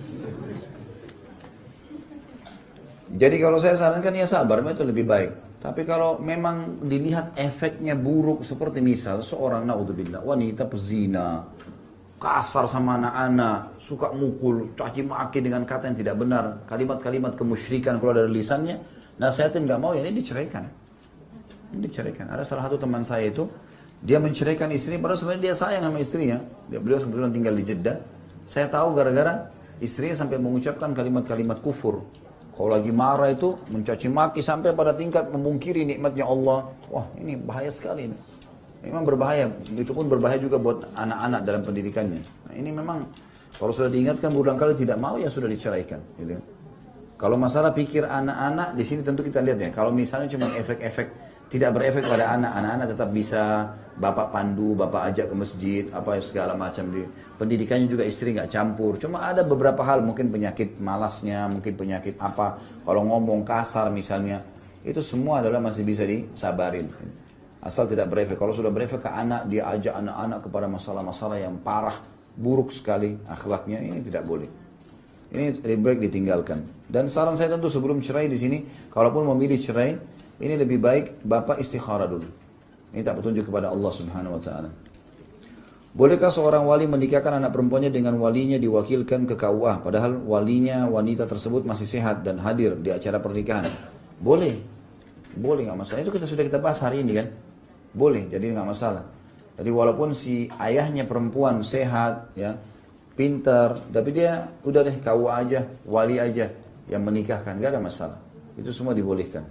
Jadi kalau saya sarankan ya sabar, itu lebih baik. Tapi kalau memang dilihat efeknya buruk, seperti misal seorang naudzubillah wanita pezina, kasar sama anak-anak, suka mukul, caci maki dengan kata yang tidak benar, kalimat-kalimat kemusyrikan keluar dari lisannya, nasihatin nggak mau, ya ini diceraikan. Ini diceraikan. Ada salah satu teman saya itu, dia menceraikan istri, padahal sebenarnya dia sayang sama istrinya. Beliau kebetulan tinggal di Jeddah. Saya tahu gara-gara istrinya sampai mengucapkan kalimat-kalimat kufur. Kalau lagi marah itu mencaci maki sampai pada tingkat memungkiri nikmatnya Allah. Wah, ini bahaya sekali ini. Memang berbahaya, itu pun berbahaya juga buat anak-anak dalam pendidikannya. Nah, ini memang kalau sudah diingatkan berulang kali tidak mau ya sudah diceraikan. Gitu. Kalau masalah pikir anak-anak di sini tentu kita lihat ya. Kalau misalnya cuma efek-efek tidak berefek pada anak-anak tetap bisa bapak pandu, bapak ajak ke masjid, apa segala macam. Pendidikannya juga istri nggak campur. Cuma ada beberapa hal mungkin penyakit malasnya, mungkin penyakit apa. Kalau ngomong kasar misalnya, itu semua adalah masih bisa disabarin. Asal tidak berefek. Kalau sudah berefek ke anak, dia ajak anak-anak kepada masalah-masalah yang parah, buruk sekali akhlaknya, ini tidak boleh. Ini lebih baik ditinggalkan. Dan saran saya tentu sebelum cerai di sini, kalaupun memilih cerai, ini lebih baik bapak istikharah dulu. Ini tak petunjuk kepada Allah Subhanahu wa taala. Bolehkah seorang wali menikahkan anak perempuannya dengan walinya diwakilkan ke KUA padahal walinya wanita tersebut masih sehat dan hadir di acara pernikahan? Boleh. Boleh, enggak masalah. Itu kita bahas hari ini kan. Boleh, jadi enggak masalah. Jadi walaupun si ayahnya perempuan sehat ya, pintar, tapi dia udah deh KUA aja, wali aja yang menikahkan, enggak ada masalah. Itu semua dibolehkan.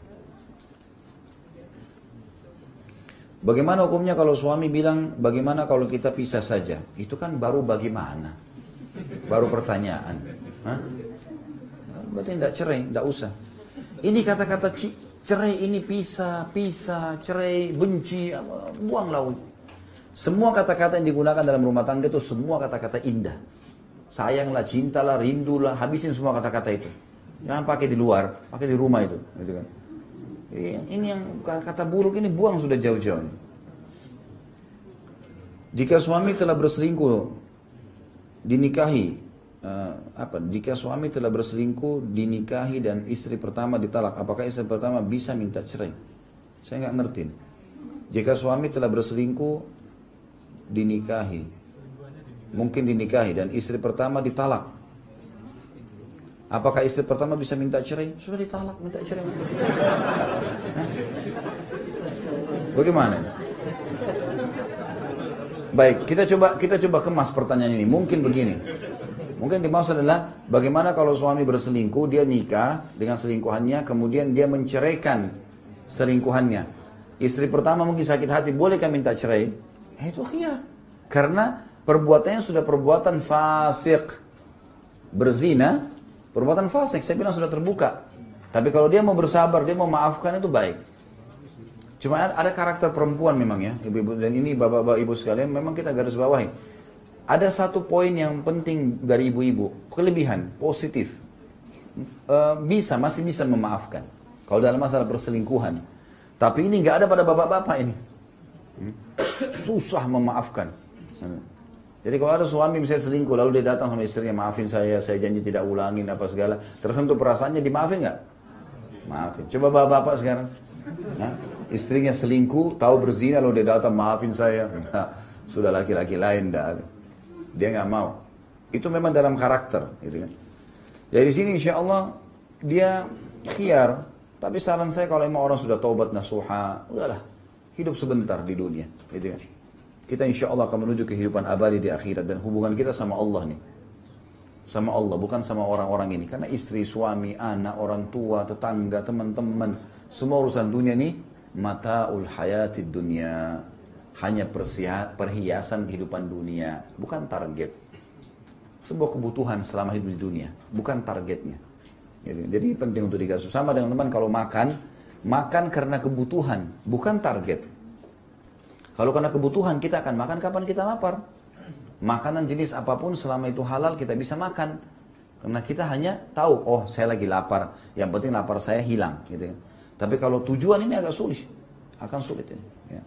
Bagaimana hukumnya kalau suami bilang, bagaimana kalau kita pisah saja? Itu kan baru bagaimana? Baru pertanyaan. Hah? Berarti tidak cerai, tidak usah. Ini kata-kata cerai ini pisah, cerai, benci, buanglah. Semua kata-kata yang digunakan dalam rumah tangga itu semua kata-kata indah. Sayanglah, cintalah, rindulah, habisin semua kata-kata itu. Jangan pakai di luar, pakai di rumah itu. Gitu kan. Ini yang kata buruk ini buang sudah jauh-jauh. Jika suami telah berselingkuh dinikahi, jika suami telah berselingkuh dinikahi dan istri pertama ditalak, apakah istri pertama bisa minta cerai? Saya nggak ngerti. Jika suami telah berselingkuh dinikahi, mungkin dinikahi dan istri pertama ditalak, apakah istri pertama bisa minta cerai? Sudah ditalak, minta cerai. Bagaimana? Baik, kita coba kemas pertanyaan ini. Mungkin begini. Mungkin dimaksud adalah bagaimana kalau suami berselingkuh, dia nikah dengan selingkuhannya, kemudian dia menceraikan selingkuhannya. Istri pertama mungkin sakit hati, bolehkah minta cerai? Itu khiyar. Karena perbuatannya sudah perbuatan fasik. Berzina, perbuatan fasik, saya bilang sudah terbuka. Tapi kalau dia mau bersabar, dia mau maafkan, itu baik. Cuma ada karakter perempuan memang ya, ibu-ibu, dan ini bapak-bapak ibu sekalian, memang kita garis bawahi. Ada satu poin yang penting dari ibu-ibu, kelebihan, positif. Masih bisa memaafkan. Kalau dalam masalah perselingkuhan. Tapi ini nggak ada pada bapak-bapak ini. Susah memaafkan. Jadi kalau ada suami misalnya selingkuh, lalu dia datang sama istrinya, maafin saya janji tidak ulangin apa segala. Tersentuh perasaannya, dimaafin nggak? Maafin. Coba bapak-bapak sekarang. Nah, istrinya selingkuh, tahu berzina, lalu dia datang, maafin saya. Nah, sudah laki-laki lain, dia nggak mau. Itu memang dalam karakter. Gitu kan. Jadi di sini insya Allah dia khiyar. Tapi saran saya kalau emang orang sudah taubat nasuha, udahlah, hidup sebentar di dunia. Gitu kan. Kita insya Allah akan menuju kehidupan abadi di akhirat. Dan hubungan kita sama Allah nih. Sama Allah, bukan sama orang-orang ini. Karena istri, suami, anak, orang tua, tetangga, teman-teman. Semua urusan dunia nih, mata'ul hayatid dunia. Hanya perhiasan kehidupan dunia. Bukan target. Sebuah kebutuhan selama hidup di dunia. Bukan targetnya. Jadi penting untuk digaris. Sama dengan teman kalau makan karena kebutuhan. Bukan target. Kalau karena kebutuhan kita akan makan kapan kita lapar. Makanan jenis apapun selama itu halal kita bisa makan. Karena kita hanya tahu, oh saya lagi lapar. Yang penting lapar saya hilang. Gitu. Tapi kalau tujuan ini agak sulit. Akan sulit ini. Ya.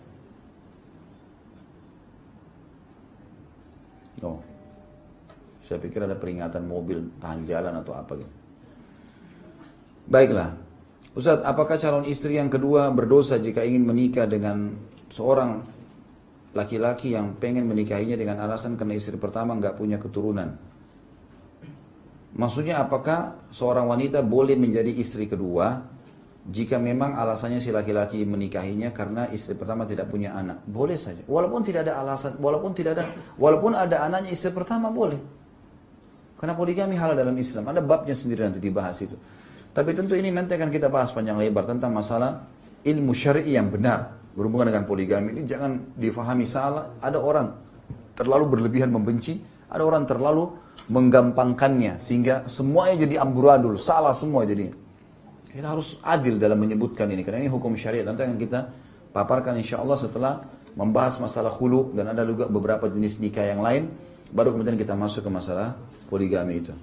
Oh. Saya pikir ada peringatan mobil tahan jalan atau apa gitu. Baiklah. Ustaz, apakah calon istri yang kedua berdosa jika ingin menikah dengan seorang laki-laki yang pengen menikahinya dengan alasan karena istri pertama nggak punya keturunan? Maksudnya apakah seorang wanita boleh menjadi istri kedua jika memang alasannya si laki-laki menikahinya karena istri pertama tidak punya anak? Boleh saja. Walaupun tidak ada alasan, walaupun ada anaknya istri pertama boleh. Karena poligami halal dalam Islam. Ada babnya sendiri nanti dibahas itu. Tapi tentu ini nanti akan kita bahas panjang lebar tentang masalah ilmu syar'i yang benar berhubungan dengan poligami. Ini jangan difahami salah. Ada orang terlalu berlebihan membenci, ada orang terlalu menggampangkannya sehingga semuanya jadi amburadul, salah semua jadinya. Kita harus adil dalam menyebutkan ini karena ini hukum syariat. Nanti akan kita paparkan insya Allah setelah membahas masalah khulu dan ada juga beberapa jenis nikah yang lain, baru kemudian kita masuk ke masalah poligami itu.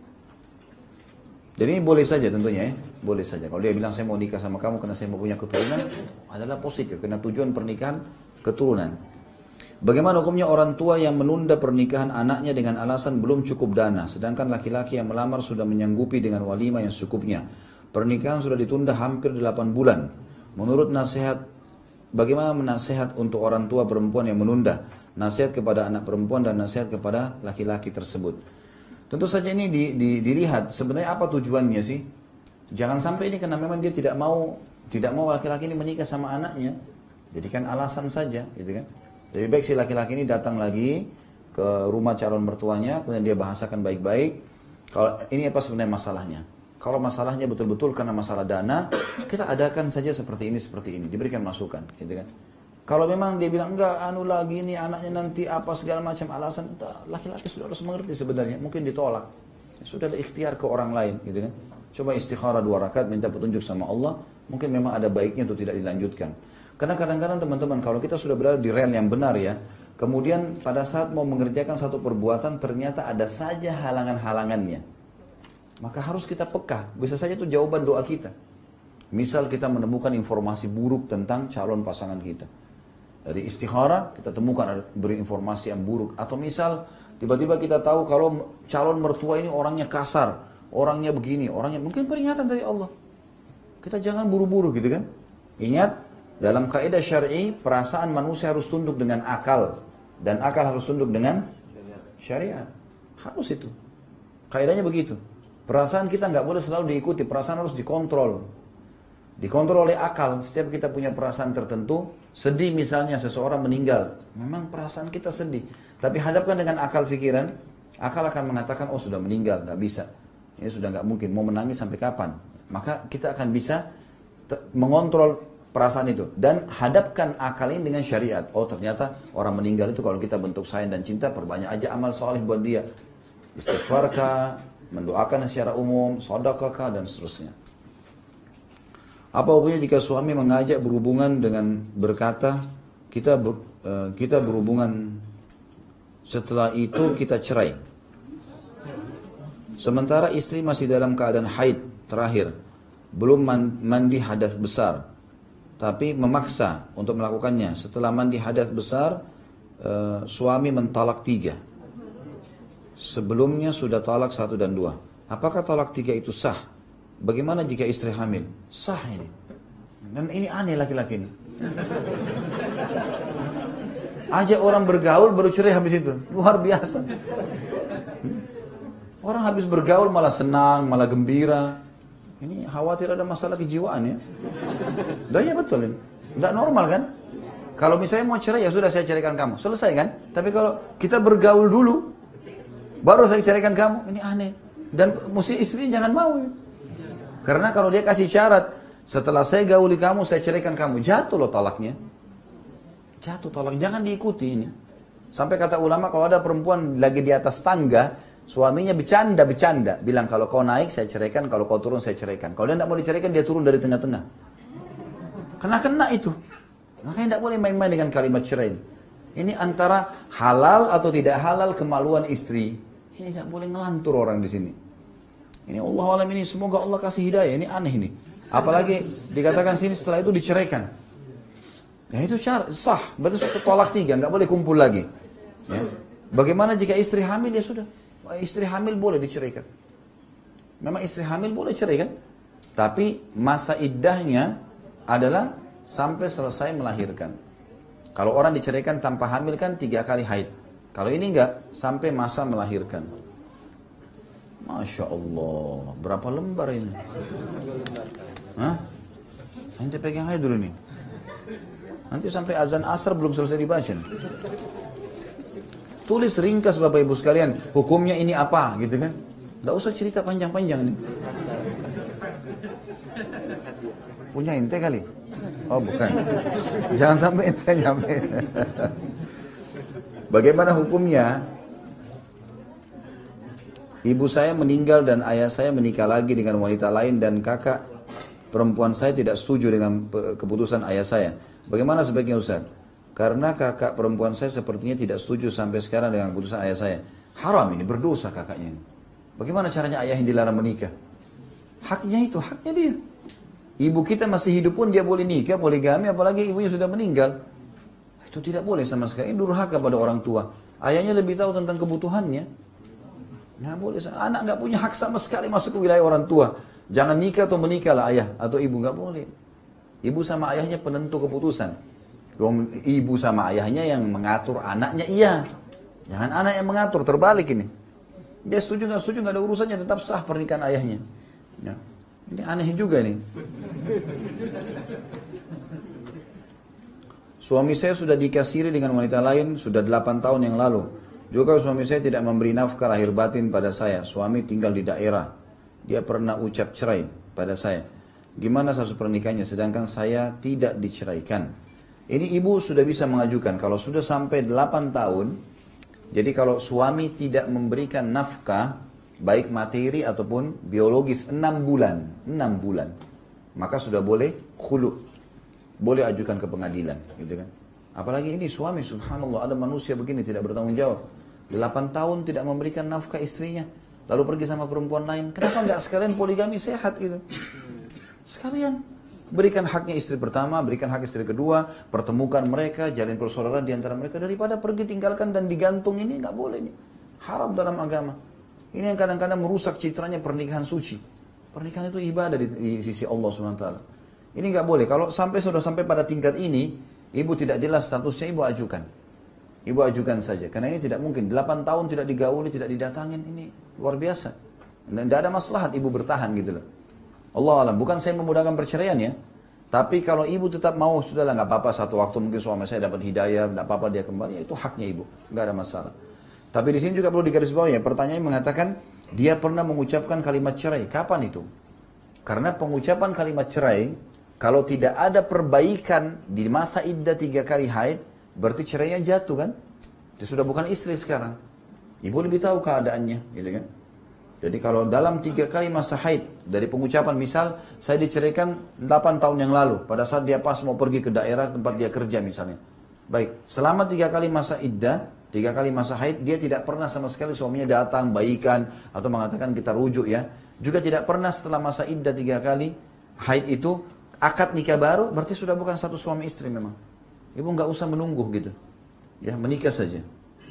Jadi ini boleh saja tentunya ya, boleh saja. Kalau dia bilang saya mau nikah sama kamu karena saya mau punya keturunan, adalah positif karena tujuan pernikahan keturunan. Bagaimana hukumnya orang tua yang menunda pernikahan anaknya dengan alasan belum cukup dana, sedangkan laki-laki yang melamar sudah menyanggupi dengan walimah yang secukupnya. Pernikahan sudah ditunda hampir 8 bulan. Menurut nasihat, bagaimana nasihat untuk orang tua perempuan yang menunda? Nasihat kepada anak perempuan dan nasihat kepada laki-laki tersebut. Tentu saja ini dilihat sebenarnya apa tujuannya sih. Jangan sampai ini karena memang dia tidak mau laki-laki ini menikah sama anaknya. Jadikan alasan saja, gitu kan. Lebih baik si laki-laki ini datang lagi ke rumah calon mertuanya, kemudian dia bahasakan baik-baik. Kalau ini apa sebenarnya masalahnya? Kalau masalahnya betul-betul karena masalah dana, kita adakan saja seperti ini, diberikan masukan, gitu kan. Kalau memang dia bilang enggak, lagi ini anaknya nanti apa segala macam alasan, laki-laki sudah harus mengerti sebenarnya, mungkin ditolak. Sudah ada ikhtiar ke orang lain, gitu kan. Coba istikharah 2 rakaat, minta petunjuk sama Allah, mungkin memang ada baiknya untuk tidak dilanjutkan. Karena kadang-kadang teman-teman, kalau kita sudah berada di rel yang benar ya, kemudian pada saat mau mengerjakan satu perbuatan, ternyata ada saja halangan-halangannya. Maka harus kita peka, bisa saja itu jawaban doa kita. Misal kita menemukan informasi buruk tentang calon pasangan kita. Dari istikharah kita temukan beri informasi yang buruk. Atau misal tiba-tiba kita tahu kalau calon mertua ini orangnya kasar, orangnya begini, orangnya mungkin peringatan dari Allah. Kita jangan buru-buru gitu kan. Ingat, dalam kaidah syar'i perasaan manusia harus tunduk dengan akal dan akal harus tunduk dengan syariat. Harus itu. Kaidahnya begitu. Perasaan kita nggak boleh selalu diikuti, perasaan harus dikontrol. Dikontrol oleh akal. Setiap kita punya perasaan tertentu, sedih misalnya seseorang meninggal, memang perasaan kita sedih. Tapi hadapkan dengan akal pikiran, akal akan mengatakan, oh sudah meninggal, nggak bisa. Ini sudah nggak mungkin, mau menangis sampai kapan? Maka kita akan bisa mengontrol perasaan itu. Dan hadapkan akal ini dengan syariat. Oh ternyata orang meninggal itu kalau kita bentuk sayang dan cinta, perbanyak aja amal saleh buat dia. Istighfarkah, mendoakan secara umum, sedekahkah, dan seterusnya. Apa hukumnya jika suami mengajak berhubungan dengan berkata kita berhubungan setelah itu kita cerai. Sementara istri masih dalam keadaan haid terakhir, belum mandi hadas besar, tapi memaksa untuk melakukannya. Setelah mandi hadas besar, suami mentalak 3. Sebelumnya sudah talak 1 dan 2. Apakah talak 3 itu sah? Bagaimana jika istri hamil? Sah ini. Dan ini aneh laki-laki ini. Ajak orang bergaul baru cerai habis itu. Luar biasa. Orang habis bergaul malah senang, malah gembira. Ini khawatir ada masalah kejiwaan ya. Dan ya betul ini. Nggak normal kan? Kalau misalnya mau cerai ya sudah saya ceraikan kamu. Selesai kan? Tapi kalau kita bergaul dulu, baru saya ceraikan kamu. Ini aneh. Dan mesti istrinya jangan mau ya. Karena kalau dia kasih syarat, setelah saya gauli kamu, saya ceraikan kamu. Jatuh loh talaknya. Jatuh talak. Jangan diikuti ini. Sampai kata ulama, kalau ada perempuan lagi di atas tangga, suaminya bercanda. Bilang, kalau kau naik, saya ceraikan. Kalau kau turun, saya ceraikan. Kalau dia tidak mau diceraikan, dia turun dari tengah-tengah. Kena itu. Makanya tidak boleh main-main dengan kalimat cerai. Ini antara halal atau tidak halal kemaluan istri. Ini tidak boleh ngelantur orang di sini. Ini Allah alam ini, semoga Allah kasih hidayah. Ini aneh ini. Apalagi dikatakan sini setelah itu diceraikan. Ya itu sah. Berarti tolak 3, nggak boleh kumpul lagi. Ya. Bagaimana jika istri hamil? Ya sudah. Istri hamil boleh diceraikan. Memang istri hamil boleh cerai kan? Tapi masa iddahnya adalah sampai selesai melahirkan. Kalau orang diceraikan tanpa hamil kan 3 kali haid. Kalau ini enggak, sampai masa melahirkan. Masya Allah, berapa lembar ini? Hah? Nanti pegang aja dulu nih. Nanti sampai azan asar belum selesai dibaca. Tulis ringkas Bapak Ibu sekalian, hukumnya ini apa gitu kan? Nggak usah cerita panjang-panjang nih. Punya ente kali? Oh bukan. Jangan sampai ente nyampe. Bagaimana hukumnya? Ibu saya meninggal dan ayah saya menikah lagi dengan wanita lain dan kakak perempuan saya tidak setuju dengan keputusan ayah saya. Bagaimana sebaiknya Ustaz? Karena kakak perempuan saya sepertinya tidak setuju sampai sekarang dengan keputusan ayah saya. Haram ini, berdosa kakaknya ini. Bagaimana caranya ayah yang dilarang menikah? Haknya itu, haknya dia. Ibu kita masih hidup pun dia boleh nikah, poligami, apalagi ibunya sudah meninggal. Itu tidak boleh sama sekali. Ini durhaka pada orang tua. Ayahnya lebih tahu tentang kebutuhannya. Nah boleh, anak nggak punya hak sama sekali masuk ke wilayah orang tua. Jangan nikah atau menikahlah ayah atau ibu, nggak boleh. Ibu sama ayahnya penentu keputusan. Ibu sama ayahnya yang mengatur anaknya, iya. Jangan anak yang mengatur, terbalik ini. Dia setuju nggak ada urusannya, tetap sah pernikahan ayahnya. Ya. Ini aneh juga nih. Suami saya sudah dikasiri dengan wanita lain sudah 8 tahun yang lalu. Juga suami saya tidak memberi nafkah lahir batin pada saya. Suami tinggal di daerah. Dia pernah ucap cerai pada saya. Gimana status pernikahannya sedangkan saya tidak diceraikan? Ini ibu sudah bisa mengajukan. Kalau sudah sampai 8 tahun, jadi kalau suami tidak memberikan nafkah, baik materi ataupun biologis 6 bulan, maka sudah boleh khulu, boleh ajukan ke pengadilan, gitu kan? Apalagi ini suami, subhanallah, ada manusia begini tidak bertanggung jawab, 8 tahun tidak memberikan nafkah istrinya, lalu pergi sama perempuan lain. Kenapa nggak sekalian poligami sehat gitu? Sekalian berikan haknya istri pertama, berikan hak istri kedua, pertemukan mereka, jalin persaudaraan di antara mereka, daripada pergi tinggalkan dan digantung. Ini nggak boleh nih, haram dalam agama. Ini yang kadang-kadang merusak citranya pernikahan suci. Pernikahan itu ibadah di sisi Allah SWT. Ini nggak boleh. Kalau sudah sampai pada tingkat ini, ibu tidak jelas statusnya, ibu ajukan. Ibu ajukan saja. Karena ini tidak mungkin. 8 tahun tidak digauli, tidak didatangin. Ini luar biasa. Dan tidak ada maslahat ibu bertahan gitu loh. Allah alam. Bukan saya memudahkan perceraian ya. Tapi kalau ibu tetap mau, sudahlah nggak apa-apa, satu waktu mungkin suami saya dapat hidayah, nggak apa-apa dia kembali, ya itu haknya ibu. Nggak ada masalah. Tapi di sini juga perlu digarisbawahi ya, pertanyaan mengatakan dia pernah mengucapkan kalimat cerai. Kapan itu? Karena pengucapan kalimat cerai, kalau tidak ada perbaikan di masa iddah 3 kali haid, berarti cerainya jatuh kan? Dia sudah bukan istri sekarang. Ibu lebih tahu keadaannya, gitu kan? Jadi kalau dalam 3 kali masa haid, dari pengucapan misal, saya diceraikan 8 tahun yang lalu, pada saat dia pas mau pergi ke daerah tempat dia kerja misalnya. Baik, selama 3 kali masa iddah, 3 kali masa haid, dia tidak pernah sama sekali suaminya datang, baikan, atau mengatakan kita rujuk ya. Juga tidak pernah setelah masa iddah 3 kali haid itu, akad nikah baru, berarti sudah bukan satu suami istri memang. Ibu nggak usah menunggu gitu. Ya, menikah saja.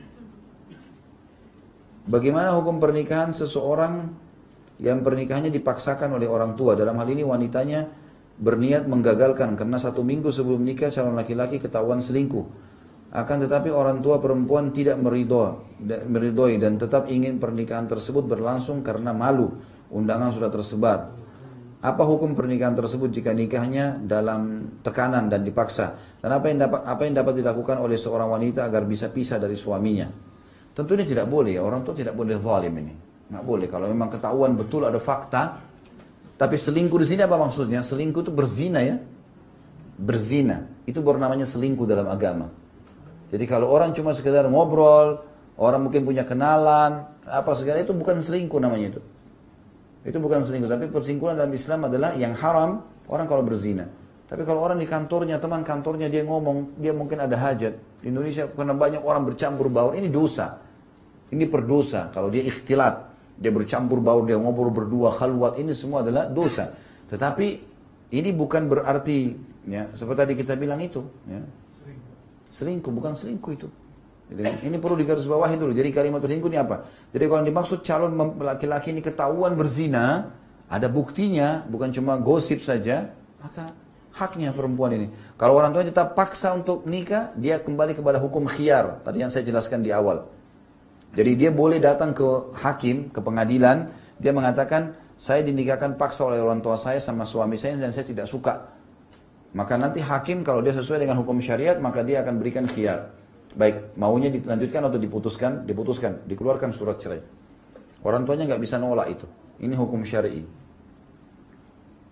Bagaimana hukum pernikahan seseorang yang pernikahannya dipaksakan oleh orang tua? Dalam hal ini wanitanya berniat menggagalkan karena 1 minggu sebelum nikah calon laki-laki ketahuan selingkuh. Akan tetapi orang tua perempuan tidak meridhoi dan tetap ingin pernikahan tersebut berlangsung karena malu. Undangan sudah tersebar. Apa hukum pernikahan tersebut jika nikahnya dalam tekanan dan dipaksa? Dan apa yang dapat dilakukan oleh seorang wanita agar bisa pisah dari suaminya? Tentunya tidak boleh ya, orang tua tidak boleh zalim ini. Nggak boleh, kalau memang ketahuan betul ada fakta. Tapi selingkuh di sini apa maksudnya? Selingkuh itu berzina ya. Berzina, itu baru namanya selingkuh dalam agama. Jadi kalau orang cuma sekedar ngobrol, orang mungkin punya kenalan, apa segala, itu bukan selingkuh namanya itu. Itu bukan selingkuh, tapi perselingkuhan dalam Islam adalah yang haram orang kalau berzina. Tapi kalau orang di kantornya, teman kantornya dia ngomong, dia mungkin ada hajat. Di Indonesia karena banyak orang bercampur baur, ini dosa. Ini perdosa. Kalau dia ikhtilat, dia bercampur baur, dia ngobrol berdua, khalwat, ini semua adalah dosa. Tetapi ini bukan berarti, ya, seperti tadi kita bilang itu, ya. Selingkuh, bukan selingkuh itu. Jadi, ini perlu digarisbawahi dulu. Jadi kalimat selingkuh ini apa? Jadi kalau dimaksud calon laki-laki ini ketahuan berzina, ada buktinya, bukan cuma gosip saja, maka haknya perempuan ini. Kalau orang tuanya tetap paksa untuk nikah, dia kembali kepada hukum khiyar. Tadi yang saya jelaskan di awal. Jadi dia boleh datang ke hakim, ke pengadilan, dia mengatakan, saya dinikahkan paksa oleh orang tua saya sama suami saya dan saya tidak suka. Maka nanti hakim kalau dia sesuai dengan hukum syariat, maka dia akan berikan khiyar. Baik, maunya dilanjutkan atau diputuskan, dikeluarkan surat cerai. Orang tuanya nggak bisa nolak itu. Ini hukum syar'i.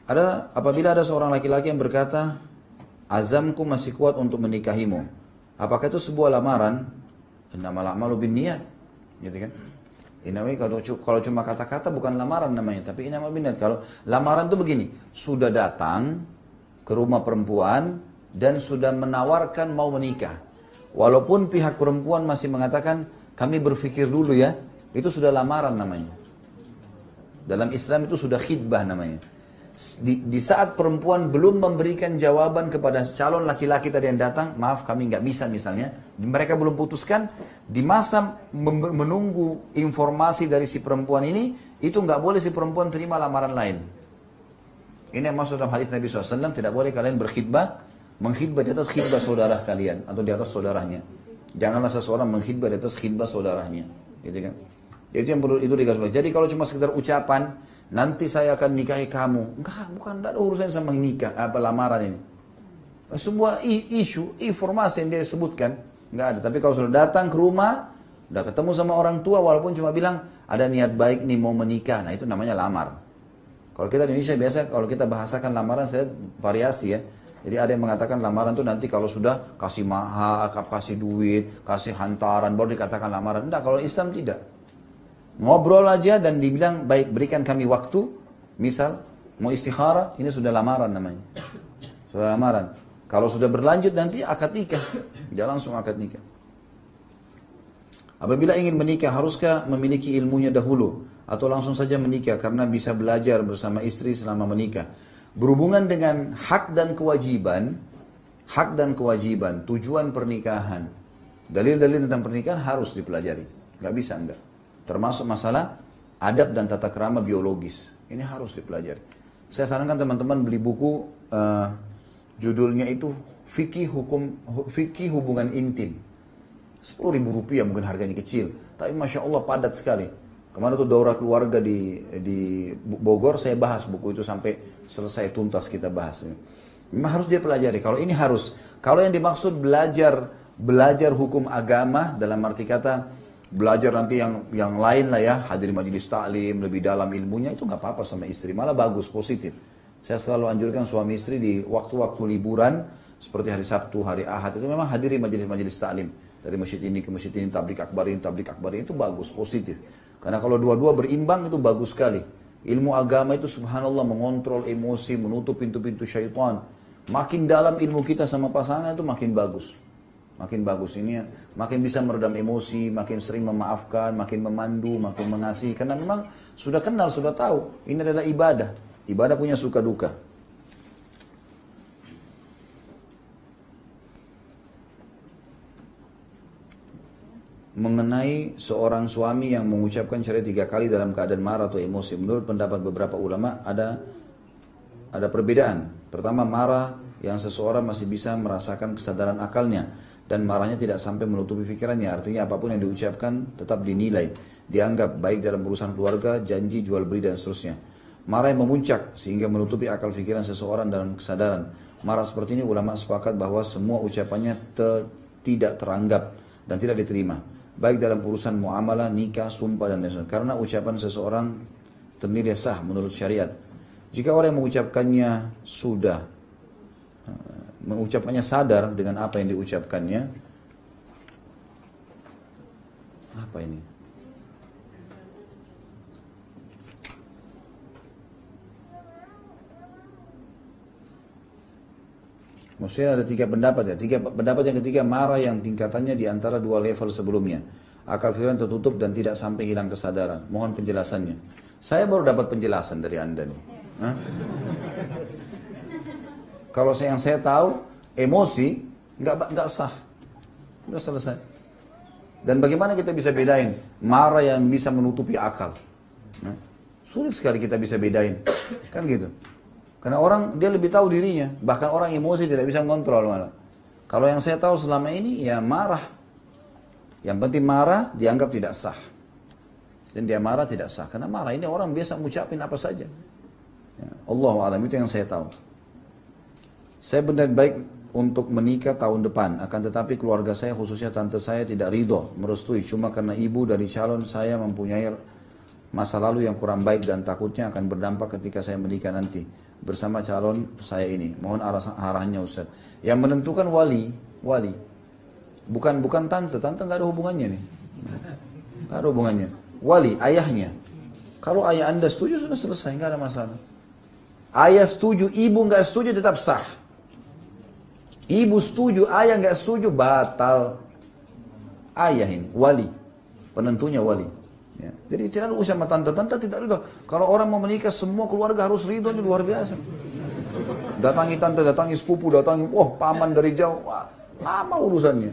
Apabila ada seorang laki-laki yang berkata, azamku masih kuat untuk menikahimu. Apakah itu sebuah lamaran? Innamal a'malu binniyat. Gitu kan? Kalau cuma kata-kata bukan lamaran namanya, tapi innamal binniyat. Kalau lamaran itu begini, sudah datang ke rumah perempuan dan sudah menawarkan mau menikah. Walaupun pihak perempuan masih mengatakan, kami berpikir dulu ya, itu sudah lamaran namanya. Dalam Islam itu sudah khidbah namanya. Di saat perempuan belum memberikan jawaban kepada calon laki-laki tadi yang datang, maaf kami nggak bisa misalnya, mereka belum putuskan, di masa menunggu informasi dari si perempuan ini, itu nggak boleh si perempuan terima lamaran lain. Ini yang maksud dalam hadis Nabi SAW, tidak boleh kalian berkhidbah, mengkhidbah di atas khidbah saudara kalian, atau di atas saudaranya. Janganlah seseorang mengkhidbah di atas khidbah saudaranya. Gitu kan? Itu yang perlu itu digarisbawahi. Jadi kalau cuma sekedar ucapan, nanti saya akan nikahi kamu. Enggak, bukan ada urusan sama nikah, lamaran ini. Sebuah isu, informasi yang dia sebutkan, enggak ada. Tapi kalau sudah datang ke rumah, udah ketemu sama orang tua, walaupun cuma bilang, ada niat baik nih mau menikah, nah itu namanya lamar. Kalau kita di Indonesia biasa, kalau kita bahasakan lamaran, saya variasi ya. Jadi ada yang mengatakan lamaran itu nanti kalau sudah kasih mahar, kasih duit, kasih hantaran, baru dikatakan lamaran. Enggak, kalau Islam tidak. Ngobrol aja dan dibilang, baik berikan kami waktu, misal mau istikharah, ini sudah lamaran namanya. Sudah lamaran. Kalau sudah berlanjut nanti akad nikah. Dia langsung akad nikah. Apabila ingin menikah, haruskah memiliki ilmunya dahulu? Atau langsung saja menikah karena bisa belajar bersama istri selama menikah? Berhubungan dengan hak dan kewajiban, tujuan pernikahan, dalil-dalil tentang pernikahan harus dipelajari. Gak bisa enggak. Termasuk masalah adab dan tata krama biologis. Ini harus dipelajari. Saya sarankan teman-teman beli buku, judulnya itu Fikih Hubungan Intim. 10.000 rupiah mungkin harganya kecil. Tapi Masya Allah padat sekali. Kemarin tuh daurah keluarga di Bogor, saya bahas buku itu sampai selesai tuntas kita bahas. Memang harus dia pelajari. Kalau ini harus. Kalau yang dimaksud belajar hukum agama dalam arti kata belajar nanti yang lain lah ya, hadir majelis taklim, lebih dalam ilmunya, itu nggak apa-apa sama istri, malah bagus, positif. Saya selalu anjurkan suami istri di waktu-waktu liburan, seperti hari Sabtu, hari Ahad, itu memang hadiri majelis-majelis taklim. Dari masjid ini ke masjid ini, tablik akbar ini, itu bagus, positif. Karena kalau dua-dua berimbang itu bagus sekali. Ilmu agama itu subhanallah mengontrol emosi, menutup pintu-pintu syaitan. Makin dalam ilmu kita sama pasangan itu makin bagus. Makin bagus ini, makin bisa meredam emosi, makin sering memaafkan, makin memandu, makin mengasihi. Karena memang sudah kenal, sudah tahu. Ini adalah ibadah. Ibadah punya suka duka. Mengenai seorang suami yang mengucapkan cerai 3 kali dalam keadaan marah atau emosi. Menurut pendapat beberapa ulama ada perbedaan. Pertama, marah yang seseorang masih bisa merasakan kesadaran akalnya. Dan marahnya tidak sampai menutupi pikirannya. Artinya apapun yang diucapkan tetap dinilai. Dianggap baik dalam urusan keluarga, janji, jual beli, dan seterusnya. Marah yang memuncak sehingga menutupi akal pikiran seseorang dalam kesadaran. Marah seperti ini ulama sepakat bahwa semua ucapannya tidak teranggap dan tidak diterima. Baik dalam urusan muamalah, nikah, sumpah, dan lain-lain. Karena ucapan seseorang ternilai sah menurut syariat. Jika orang yang mengucapkannya sadar dengan apa yang diucapkannya. Apa ini? Maksudnya ada 3 pendapat ya. Pendapat yang ketiga, marah yang tingkatannya di antara 2 level sebelumnya. Akal pikiran tertutup dan tidak sampai hilang kesadaran. Mohon penjelasannya. Saya baru dapat penjelasan dari Anda nih. Kalau yang saya tahu, emosi nggak sah. Sudah selesai. Dan bagaimana kita bisa bedain marah yang bisa menutupi akal? Sulit sekali kita bisa bedain. Kan gitu. Karena orang, dia lebih tahu dirinya. Bahkan orang emosi tidak bisa mengontrol malah. Kalau yang saya tahu selama ini, ya marah. Yang penting marah dianggap tidak sah. Dan dia marah tidak sah. Karena marah ini orang biasa mengucapin apa saja. Ya, Allahu a'lam, itu yang saya tahu. Saya benar baik untuk menikah tahun depan, akan tetapi keluarga saya khususnya tante saya tidak ridho, merestui, cuma karena ibu dari calon saya mempunyai masa lalu yang kurang baik dan takutnya akan berdampak ketika saya menikah nanti bersama calon saya ini. Mohon arahannya Ustaz. Yang menentukan wali. Bukan tante nggak ada hubungannya nih. Nggak ada hubungannya. Wali, ayahnya. Kalau ayah Anda setuju sudah selesai, nggak ada masalah. Ayah setuju, ibu nggak setuju tetap sah. Ibu setuju, ayah nggak setuju, batal. Ayah ini, wali. Penentunya wali. Ya. Jadi tidak usah sama tante-tante, tidak ada. Kalau orang mau menikah, semua keluarga harus ridho, ini luar biasa. Datangi tante, datangi sepupu, datangi paman dari jauh. Wah, lama urusannya.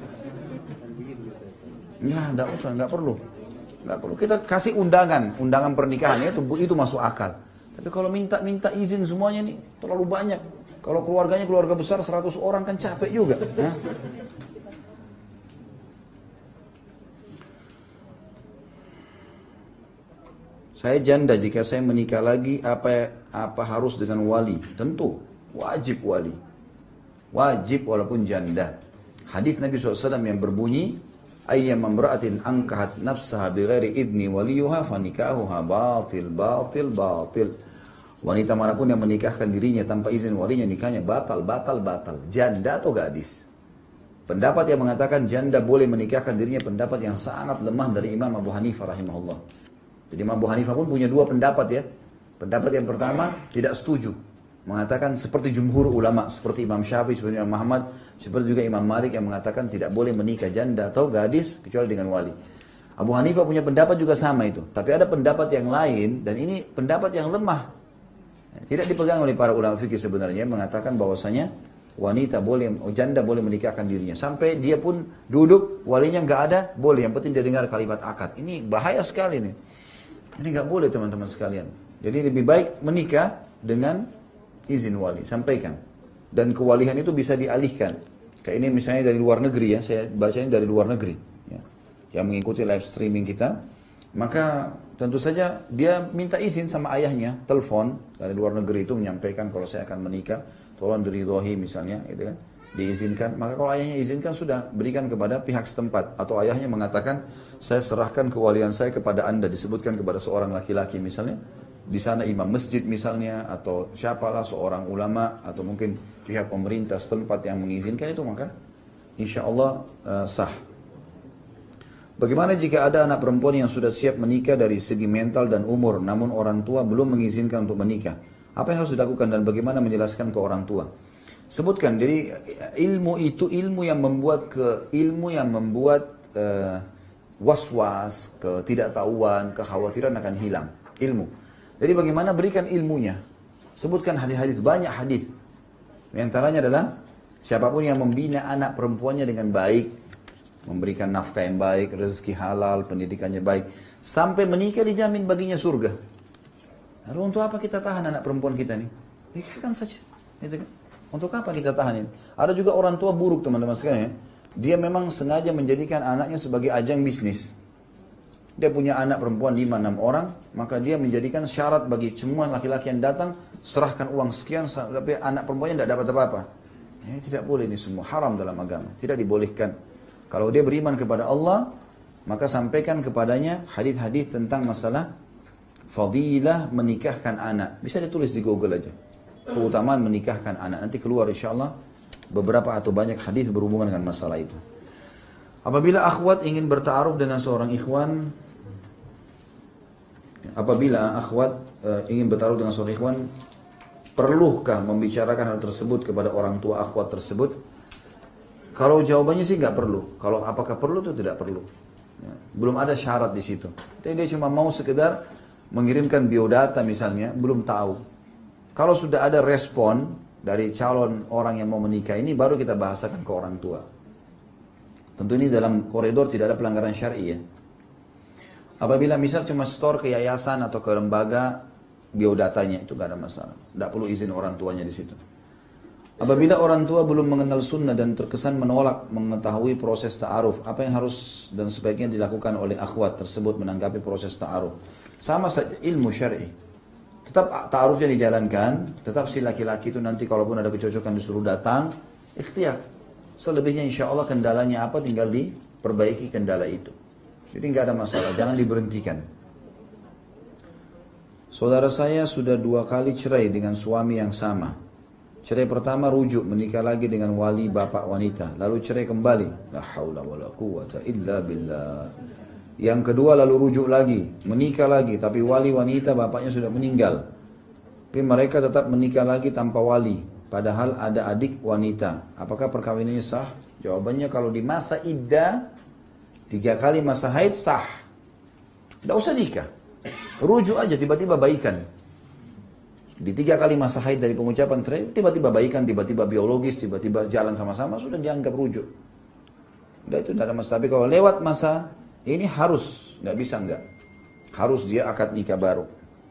Ya, nggak perlu. Kita kasih undangan pernikahan itu masuk akal. Tapi kalau minta izin semuanya nih terlalu banyak. Kalau keluarganya keluarga besar 100 orang kan capek juga. Ya. Saya janda, jika saya menikah lagi apa harus dengan wali? Tentu wajib wali. Wajib walaupun janda. Hadis Nabi SAW yang berbunyi, ayyam imra'atin ankahat nafsaha bighairi idni waliyuha fanikahuha batil. Wanita manapun yang menikahkan dirinya tanpa izin walinya, nikahnya batal. Janda atau gadis? Pendapat yang mengatakan janda boleh menikahkan dirinya pendapat yang sangat lemah dari Imam Abu Hanifah rahimahullah. Jadi Imam Abu Hanifah pun punya dua pendapat ya. Pendapat yang pertama tidak setuju. Mengatakan seperti jumhur ulama, seperti Imam Syafi'i, seperti Imam Muhammad, seperti juga Imam Malik yang mengatakan tidak boleh menikah janda atau gadis kecuali dengan wali. Abu Hanifah punya pendapat juga sama itu. Tapi ada pendapat yang lain dan ini pendapat yang lemah. Tidak dipegang oleh para ulama fikih sebenarnya, mengatakan bahwasanya janda boleh menikahkan dirinya. Sampai dia pun duduk, walinya nggak ada, boleh. Yang penting dia dengar kalimat akad. Ini bahaya sekali nih. Ini nggak boleh teman-teman sekalian. Jadi lebih baik menikah dengan izin wali, sampaikan. Dan kewalihan itu bisa dialihkan. Kayak ini misalnya dari luar negeri ya, saya bacanya dari luar negeri. Ya. Yang mengikuti live streaming kita, maka tentu saja dia minta izin sama ayahnya, telepon dari luar negeri itu menyampaikan kalau saya akan menikah, tolong diridhoi misalnya, gitu kan. Diizinkan, maka kalau ayahnya izinkan sudah berikan kepada pihak setempat atau ayahnya mengatakan saya serahkan kewalian saya kepada Anda, disebutkan kepada seorang laki-laki misalnya di sana imam masjid misalnya atau siapalah seorang ulama atau mungkin pihak pemerintah setempat yang mengizinkan itu, maka insya Allah sah. Bagaimana jika ada anak perempuan yang sudah siap menikah dari segi mental dan umur namun orang tua belum mengizinkan untuk menikah? Apa yang harus dilakukan dan bagaimana menjelaskan ke orang tua? Sebutkan, jadi ilmu itu ilmu yang membuat was-was, ketidaktahuan, kekhawatiran akan hilang. Ilmu. Jadi bagaimana berikan ilmunya? Sebutkan hadis-hadis, banyak hadis. Di antaranya adalah siapapun yang membina anak perempuannya dengan baik, memberikan nafkah yang baik, rezeki halal, pendidikannya baik, sampai menikah dijamin baginya surga. Lalu untuk apa kita tahan anak perempuan kita nih? Nikahkan saja, gitu kan? Untuk apa kita tahan ini? Ada juga orang tua buruk teman-teman sekalian ya. Dia memang sengaja menjadikan anaknya sebagai ajang bisnis. Dia punya anak perempuan 5-6 orang, maka dia menjadikan syarat bagi semua laki-laki yang datang, serahkan uang sekian, tapi anak perempuannya tidak dapat apa-apa. Tidak boleh ini semua, haram dalam agama. Tidak dibolehkan. Kalau dia beriman kepada Allah, maka sampaikan kepadanya hadis-hadis tentang masalah fadilah menikahkan anak. Bisa ditulis di Google aja. Keutamaan menikahkan anak. Nanti keluar insyaAllah beberapa atau banyak hadis berhubungan dengan masalah itu. Apabila akhwat ingin berta'aruf dengan seorang ikhwan, perlukah membicarakan hal tersebut kepada orang tua akhwat tersebut? Kalau jawabannya sih nggak perlu. Kalau apakah perlu itu tidak perlu. Ya, belum ada syarat di situ. Tapi dia cuma mau sekedar mengirimkan biodata misalnya, belum tahu. Kalau sudah ada respon dari calon orang yang mau menikah ini, baru kita bahasakan ke orang tua. Tentu ini dalam koridor tidak ada pelanggaran syar'i ya. Apabila misal cuma store ke yayasan atau ke lembaga, biodatanya itu gak ada masalah. Tidak perlu izin orang tuanya di situ. Apabila orang tua belum mengenal sunnah dan terkesan menolak mengetahui proses ta'aruf, apa yang harus dan sebaiknya dilakukan oleh akhwat tersebut menanggapi proses ta'aruf? Sama saja ilmu syar'i. Tetap ta'arufnya dijalankan, tetap si laki-laki itu nanti kalaupun ada kecocokan disuruh datang, ikhtiar. Selebihnya insya Allah kendalanya apa tinggal diperbaiki kendala itu. Jadi nggak ada masalah, jangan diberhentikan. Saudara saya sudah 2 kali cerai dengan suami yang sama. Cerai pertama rujuk, menikah lagi dengan wali bapak wanita, lalu cerai kembali. La haula wala quwata illa billah. Yang kedua lalu rujuk lagi, menikah lagi, tapi wali wanita bapaknya sudah meninggal. Tapi mereka tetap menikah lagi tanpa wali, padahal ada adik wanita. Apakah perkawinannya sah? Jawabannya kalau di masa iddah, 3 kali masa haid sah. Tidak usah nikah. Rujuk aja, tiba-tiba baikan. Di 3 kali masa haid dari pengucapan cerai, tiba-tiba baikan, tiba-tiba biologis, tiba-tiba jalan sama-sama, sudah dianggap rujuk. Udah itu tidak ada masalah. Tapi kalau lewat masa, ini harus, nggak bisa nggak. Harus dia akad nikah baru.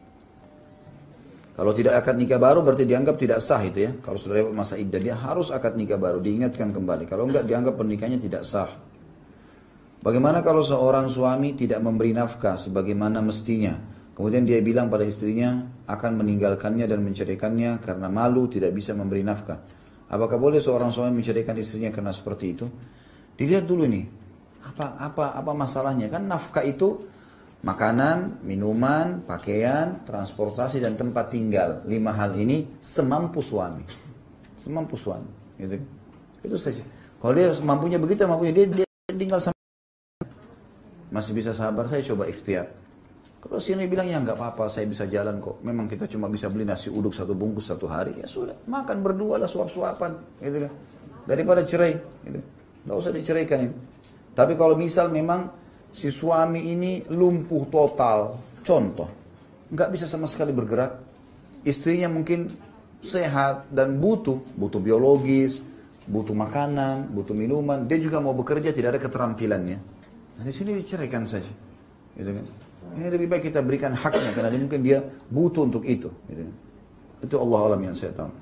Kalau tidak akad nikah baru berarti dianggap tidak sah itu ya. Kalau sudah lewat masa iddah, dia harus akad nikah baru, diingatkan kembali. Kalau enggak dianggap pernikahannya tidak sah. Bagaimana kalau seorang suami tidak memberi nafkah sebagaimana mestinya? Kemudian dia bilang pada istrinya akan meninggalkannya dan menceraikannya karena malu tidak bisa memberi nafkah. Apakah boleh seorang suami menceraikan istrinya karena seperti itu? Dilihat dulu nih, apa masalahnya? Kan nafkah itu makanan, minuman, pakaian, transportasi dan tempat tinggal. 5 hal ini semampu suami. Semampu suami, gitu. Itu saja. Kalau dia mampunya begitu, dia tinggal sama, masih bisa sabar, saya coba ikhtiar. Kalau sini bilang ya nggak apa-apa, saya bisa jalan kok. Memang kita cuma bisa beli nasi uduk 1 bungkus 1 hari, ya sudah, makan berdua lah suap-suapan, gitu kan. Daripada cerai, gitu. Nggak usah diceraikan ini. Tapi kalau misal memang si suami ini lumpuh total, contoh, nggak bisa sama sekali bergerak, istrinya mungkin sehat dan butuh biologis, butuh makanan, butuh minuman, dia juga mau bekerja, tidak ada keterampilannya. Nah di sini diceraikan saja, gitu kan? Ini lebih baik kita berikan haknya karena mungkin dia butuh untuk itu. Gitu kan? Itu Allah alam yang saya tahu.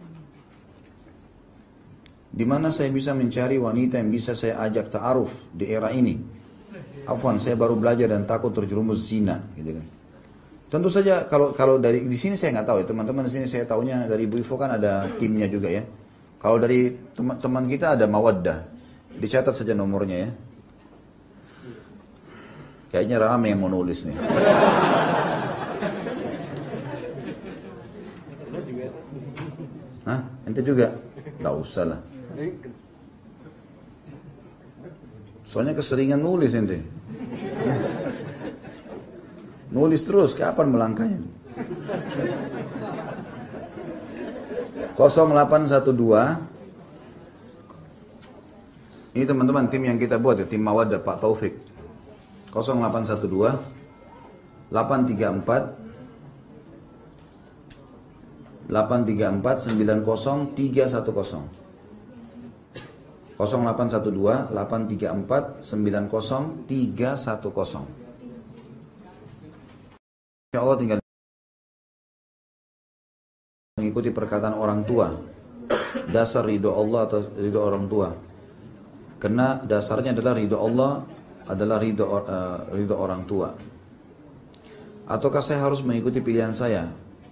Di mana saya bisa mencari wanita yang bisa saya ajak ta'aruf di era ini? Afwan, saya baru belajar dan takut terjerumus zina, gitu kan. Tentu saja kalau dari di sini saya nggak tahu ya, teman-teman di sini saya tahunya dari Ibu Ifo kan ada timnya juga ya. Kalau dari teman-teman kita ada Mawaddah, dicatat saja nomornya ya. Kayaknya ramai yang mau nulis nih. Hah? Ente juga? Nggak usah lah. Soalnya keseringan nulis ente. Nulis terus, kapan melangkahnya? 0812. Ini teman-teman tim yang kita buat ya, tim Mawaddah Pak Taufik. 0812 834 90310. 0812 834 90310. Insya Allah tinggal mengikuti perkataan orang tua. Dasar ridho Allah atau ridho orang tua. Karena dasarnya adalah ridho Allah adalah ridho orang tua. Ataukah saya harus mengikuti pilihan saya?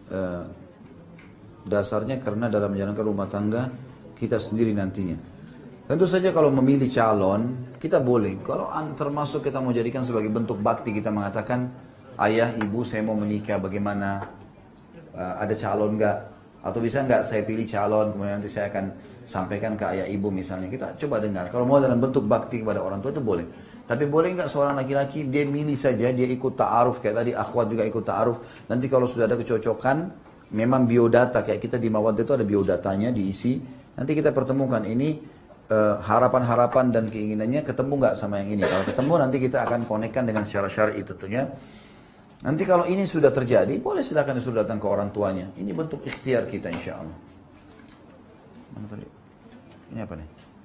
Dasarnya karena dalam menjalankan rumah tangga kita sendiri nantinya. Tentu saja kalau memilih calon, kita boleh. Kalau termasuk kita mau jadikan sebagai bentuk bakti, kita mengatakan, ayah, ibu, saya mau menikah, bagaimana? Ada calon nggak? Atau bisa nggak saya pilih calon, kemudian nanti saya akan sampaikan ke ayah, ibu misalnya. Kita coba dengar. Kalau mau dalam bentuk bakti kepada orang tua itu boleh. Tapi boleh nggak seorang laki-laki, dia milih saja, dia ikut ta'aruf, kayak tadi akhwat juga ikut ta'aruf. Nanti kalau sudah ada kecocokan, memang biodata, kayak kita di Mawaddah itu ada biodatanya diisi. Nanti kita pertemukan ini, harapan-harapan dan keinginannya ketemu nggak sama yang ini. Kalau ketemu nanti kita akan konekkan dengan syarat-syarat itu tentunya. Nanti kalau ini sudah terjadi, boleh silakan sudah datang ke orang tuanya. Ini bentuk ikhtiar kita insya Allah. Mana tadi? Ini apa nih?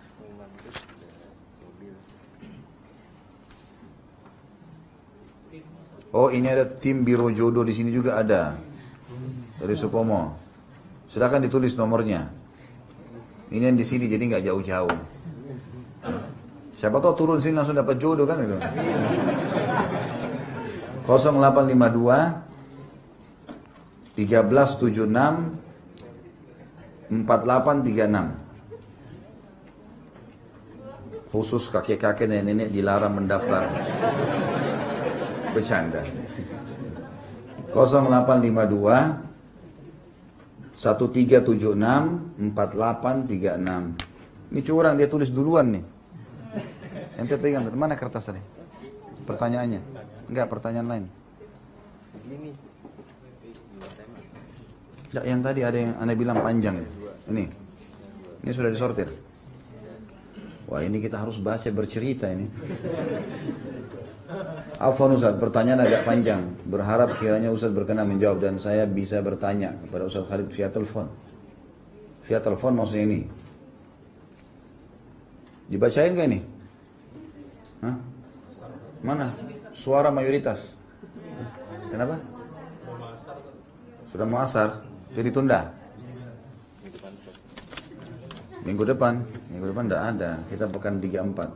Oh ini ada tim Biro Jodoh di sini juga ada. Dari Supomo. Silakan ditulis nomornya. Ini yang di sini jadi nggak jauh-jauh. Siapa tahu turun sini langsung dapat jodoh kan itu. 0852 1376 4836. Khusus kakek-kakek dan nenek dilarang mendaftar. Bercanda. 0852 1376 4836. Ini curang, dia tulis duluan nih. Ente pegang, mana kertas tadi? Pertanyaannya? Enggak, pertanyaan lain. Enggak, yang tadi ada yang Anda bilang panjang. Ini sudah disortir. Wah, ini kita harus baca bercerita ini. Afwan Ustaz, pertanyaan agak panjang. Berharap kiranya Ustaz berkenan menjawab dan saya bisa bertanya kepada Ustaz Khalid via telepon. Via telepon maksudnya ini. Dibacain gak ini? Hah? Mana? Suara mayoritas. Kenapa? Sudah mau asar, jadi tunda. Minggu depan tidak ada. Kita pekan 34.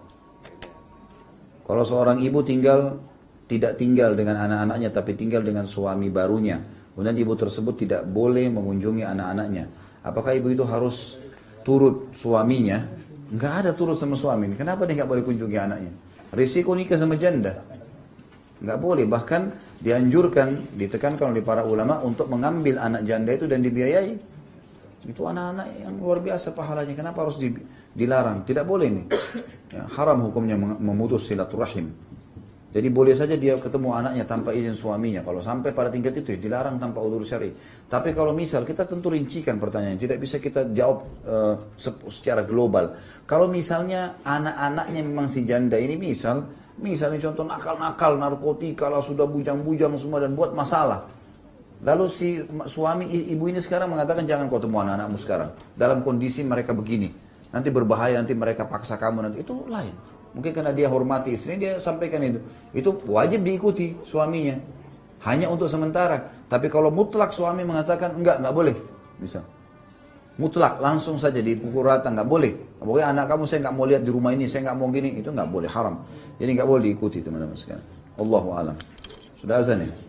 Kalau seorang ibu tidak tinggal dengan anak-anaknya, tapi tinggal dengan suami barunya, kemudian ibu tersebut tidak boleh mengunjungi anak-anaknya, apakah ibu itu harus turut suaminya? Enggak ada turut sama suami. Kenapa dia nggak boleh kunjungi anaknya? Risiko nikah sama janda. Nggak boleh, bahkan dianjurkan, ditekankan oleh para ulama untuk mengambil anak janda itu dan dibiayai. Itu anak-anak yang luar biasa pahalanya, kenapa harus dilarang? Tidak boleh nih. Ya, haram hukumnya memutus silaturahim. Jadi boleh saja dia ketemu anaknya tanpa izin suaminya. Kalau sampai pada tingkat itu ya dilarang tanpa udzur syar'i. Tapi kalau misal kita tentu rincikan pertanyaan, tidak bisa kita jawab secara global. Kalau misalnya anak-anaknya memang si janda ini misalnya contoh nakal-nakal, narkotika lah, sudah bujang-bujang semua dan buat masalah. Lalu si suami ibu ini sekarang mengatakan jangan kau temu anak-anakmu sekarang. Dalam kondisi mereka begini. Nanti berbahaya, nanti mereka paksa kamu, nanti itu lain. Mungkin karena dia hormati istrinya, dia sampaikan itu. Itu wajib diikuti suaminya. Hanya untuk sementara. Tapi kalau mutlak suami mengatakan enggak boleh. Misal. Mutlak, langsung saja dipukul rata, enggak boleh. Pokoknya anak kamu saya enggak mau lihat di rumah ini, saya enggak mau gini, itu enggak boleh, haram. Jadi enggak boleh diikuti teman-teman sekalian. Allahu a'lam. Sudah azan ya?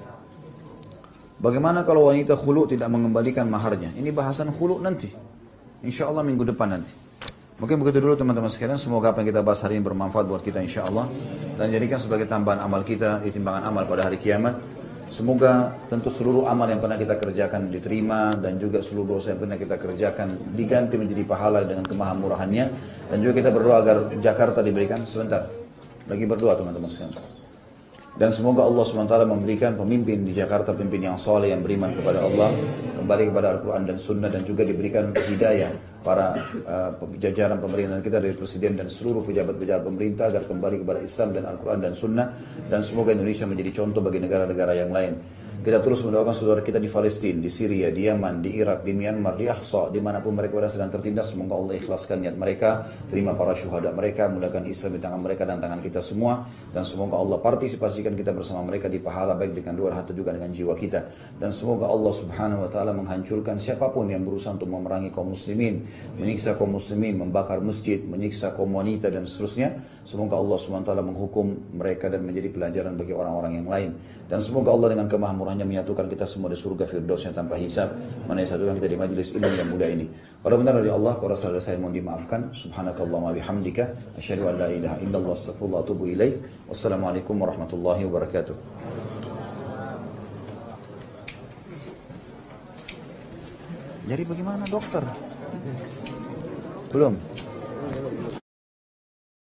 Bagaimana kalau wanita khulu tidak mengembalikan maharnya? Ini bahasan khulu nanti. Insya Allah minggu depan nanti. Mungkin begitu dulu teman-teman sekalian. Semoga apa yang kita bahas hari ini bermanfaat buat kita insya Allah. Dan jadikan sebagai tambahan amal kita di timbangan amal pada hari kiamat. Semoga tentu seluruh amal yang pernah kita kerjakan diterima. Dan juga seluruh dosa yang pernah kita kerjakan diganti menjadi pahala dengan kemahamurahannya. Dan juga kita berdoa agar Jakarta diberikan. Sebentar. Lagi berdoa teman-teman sekalian. Dan semoga Allah SWT memberikan pemimpin di Jakarta, pemimpin yang soleh, yang beriman kepada Allah, kembali kepada Al-Quran dan Sunnah, dan juga diberikan hidayah para jajaran pemerintahan kita dari Presiden dan seluruh pejabat-pejabat pemerintah agar kembali kepada Islam dan Al-Quran dan Sunnah, dan semoga Indonesia menjadi contoh bagi negara-negara yang lain. Kita terus mendoakan saudara kita di Palestina, di Syria, di Yaman, di Irak, di Myanmar, di Ahsa, dimanapun mereka berada sedang tertindas. Semoga Allah ikhlaskan niat mereka, terima para syuhada mereka, mudahkan Islam di tangan mereka dan tangan kita semua. Dan semoga Allah partisipasikan kita bersama mereka di pahala baik dengan dua hati juga dengan jiwa kita. Dan semoga Allah Subhanahu Wa Taala menghancurkan siapapun yang berusaha untuk memerangi kaum muslimin, menyiksa kaum muslimin, membakar masjid, menyiksa kaum wanita dan seterusnya. Semoga Allah Subhanahu Wa Taala menghukum mereka dan menjadi pelajaran bagi orang-orang yang lain. Dan semoga Allah dengan kemahamurahannya menyatukan kita semua di surga firdausnya tanpa hisab, menyatukan kita di majelis ilmu yang mulia ini. Kalau benar dari Allah, kalau salah saya mohon dimaafkan. Subhanakallahumma bihamdika, asyhadu an la ilaha illallah, astaghfirullah wa atubu ilaik. Wassalamualaikum warahmatullahi wabarakatuh. Jadi bagaimana dokter? Belum?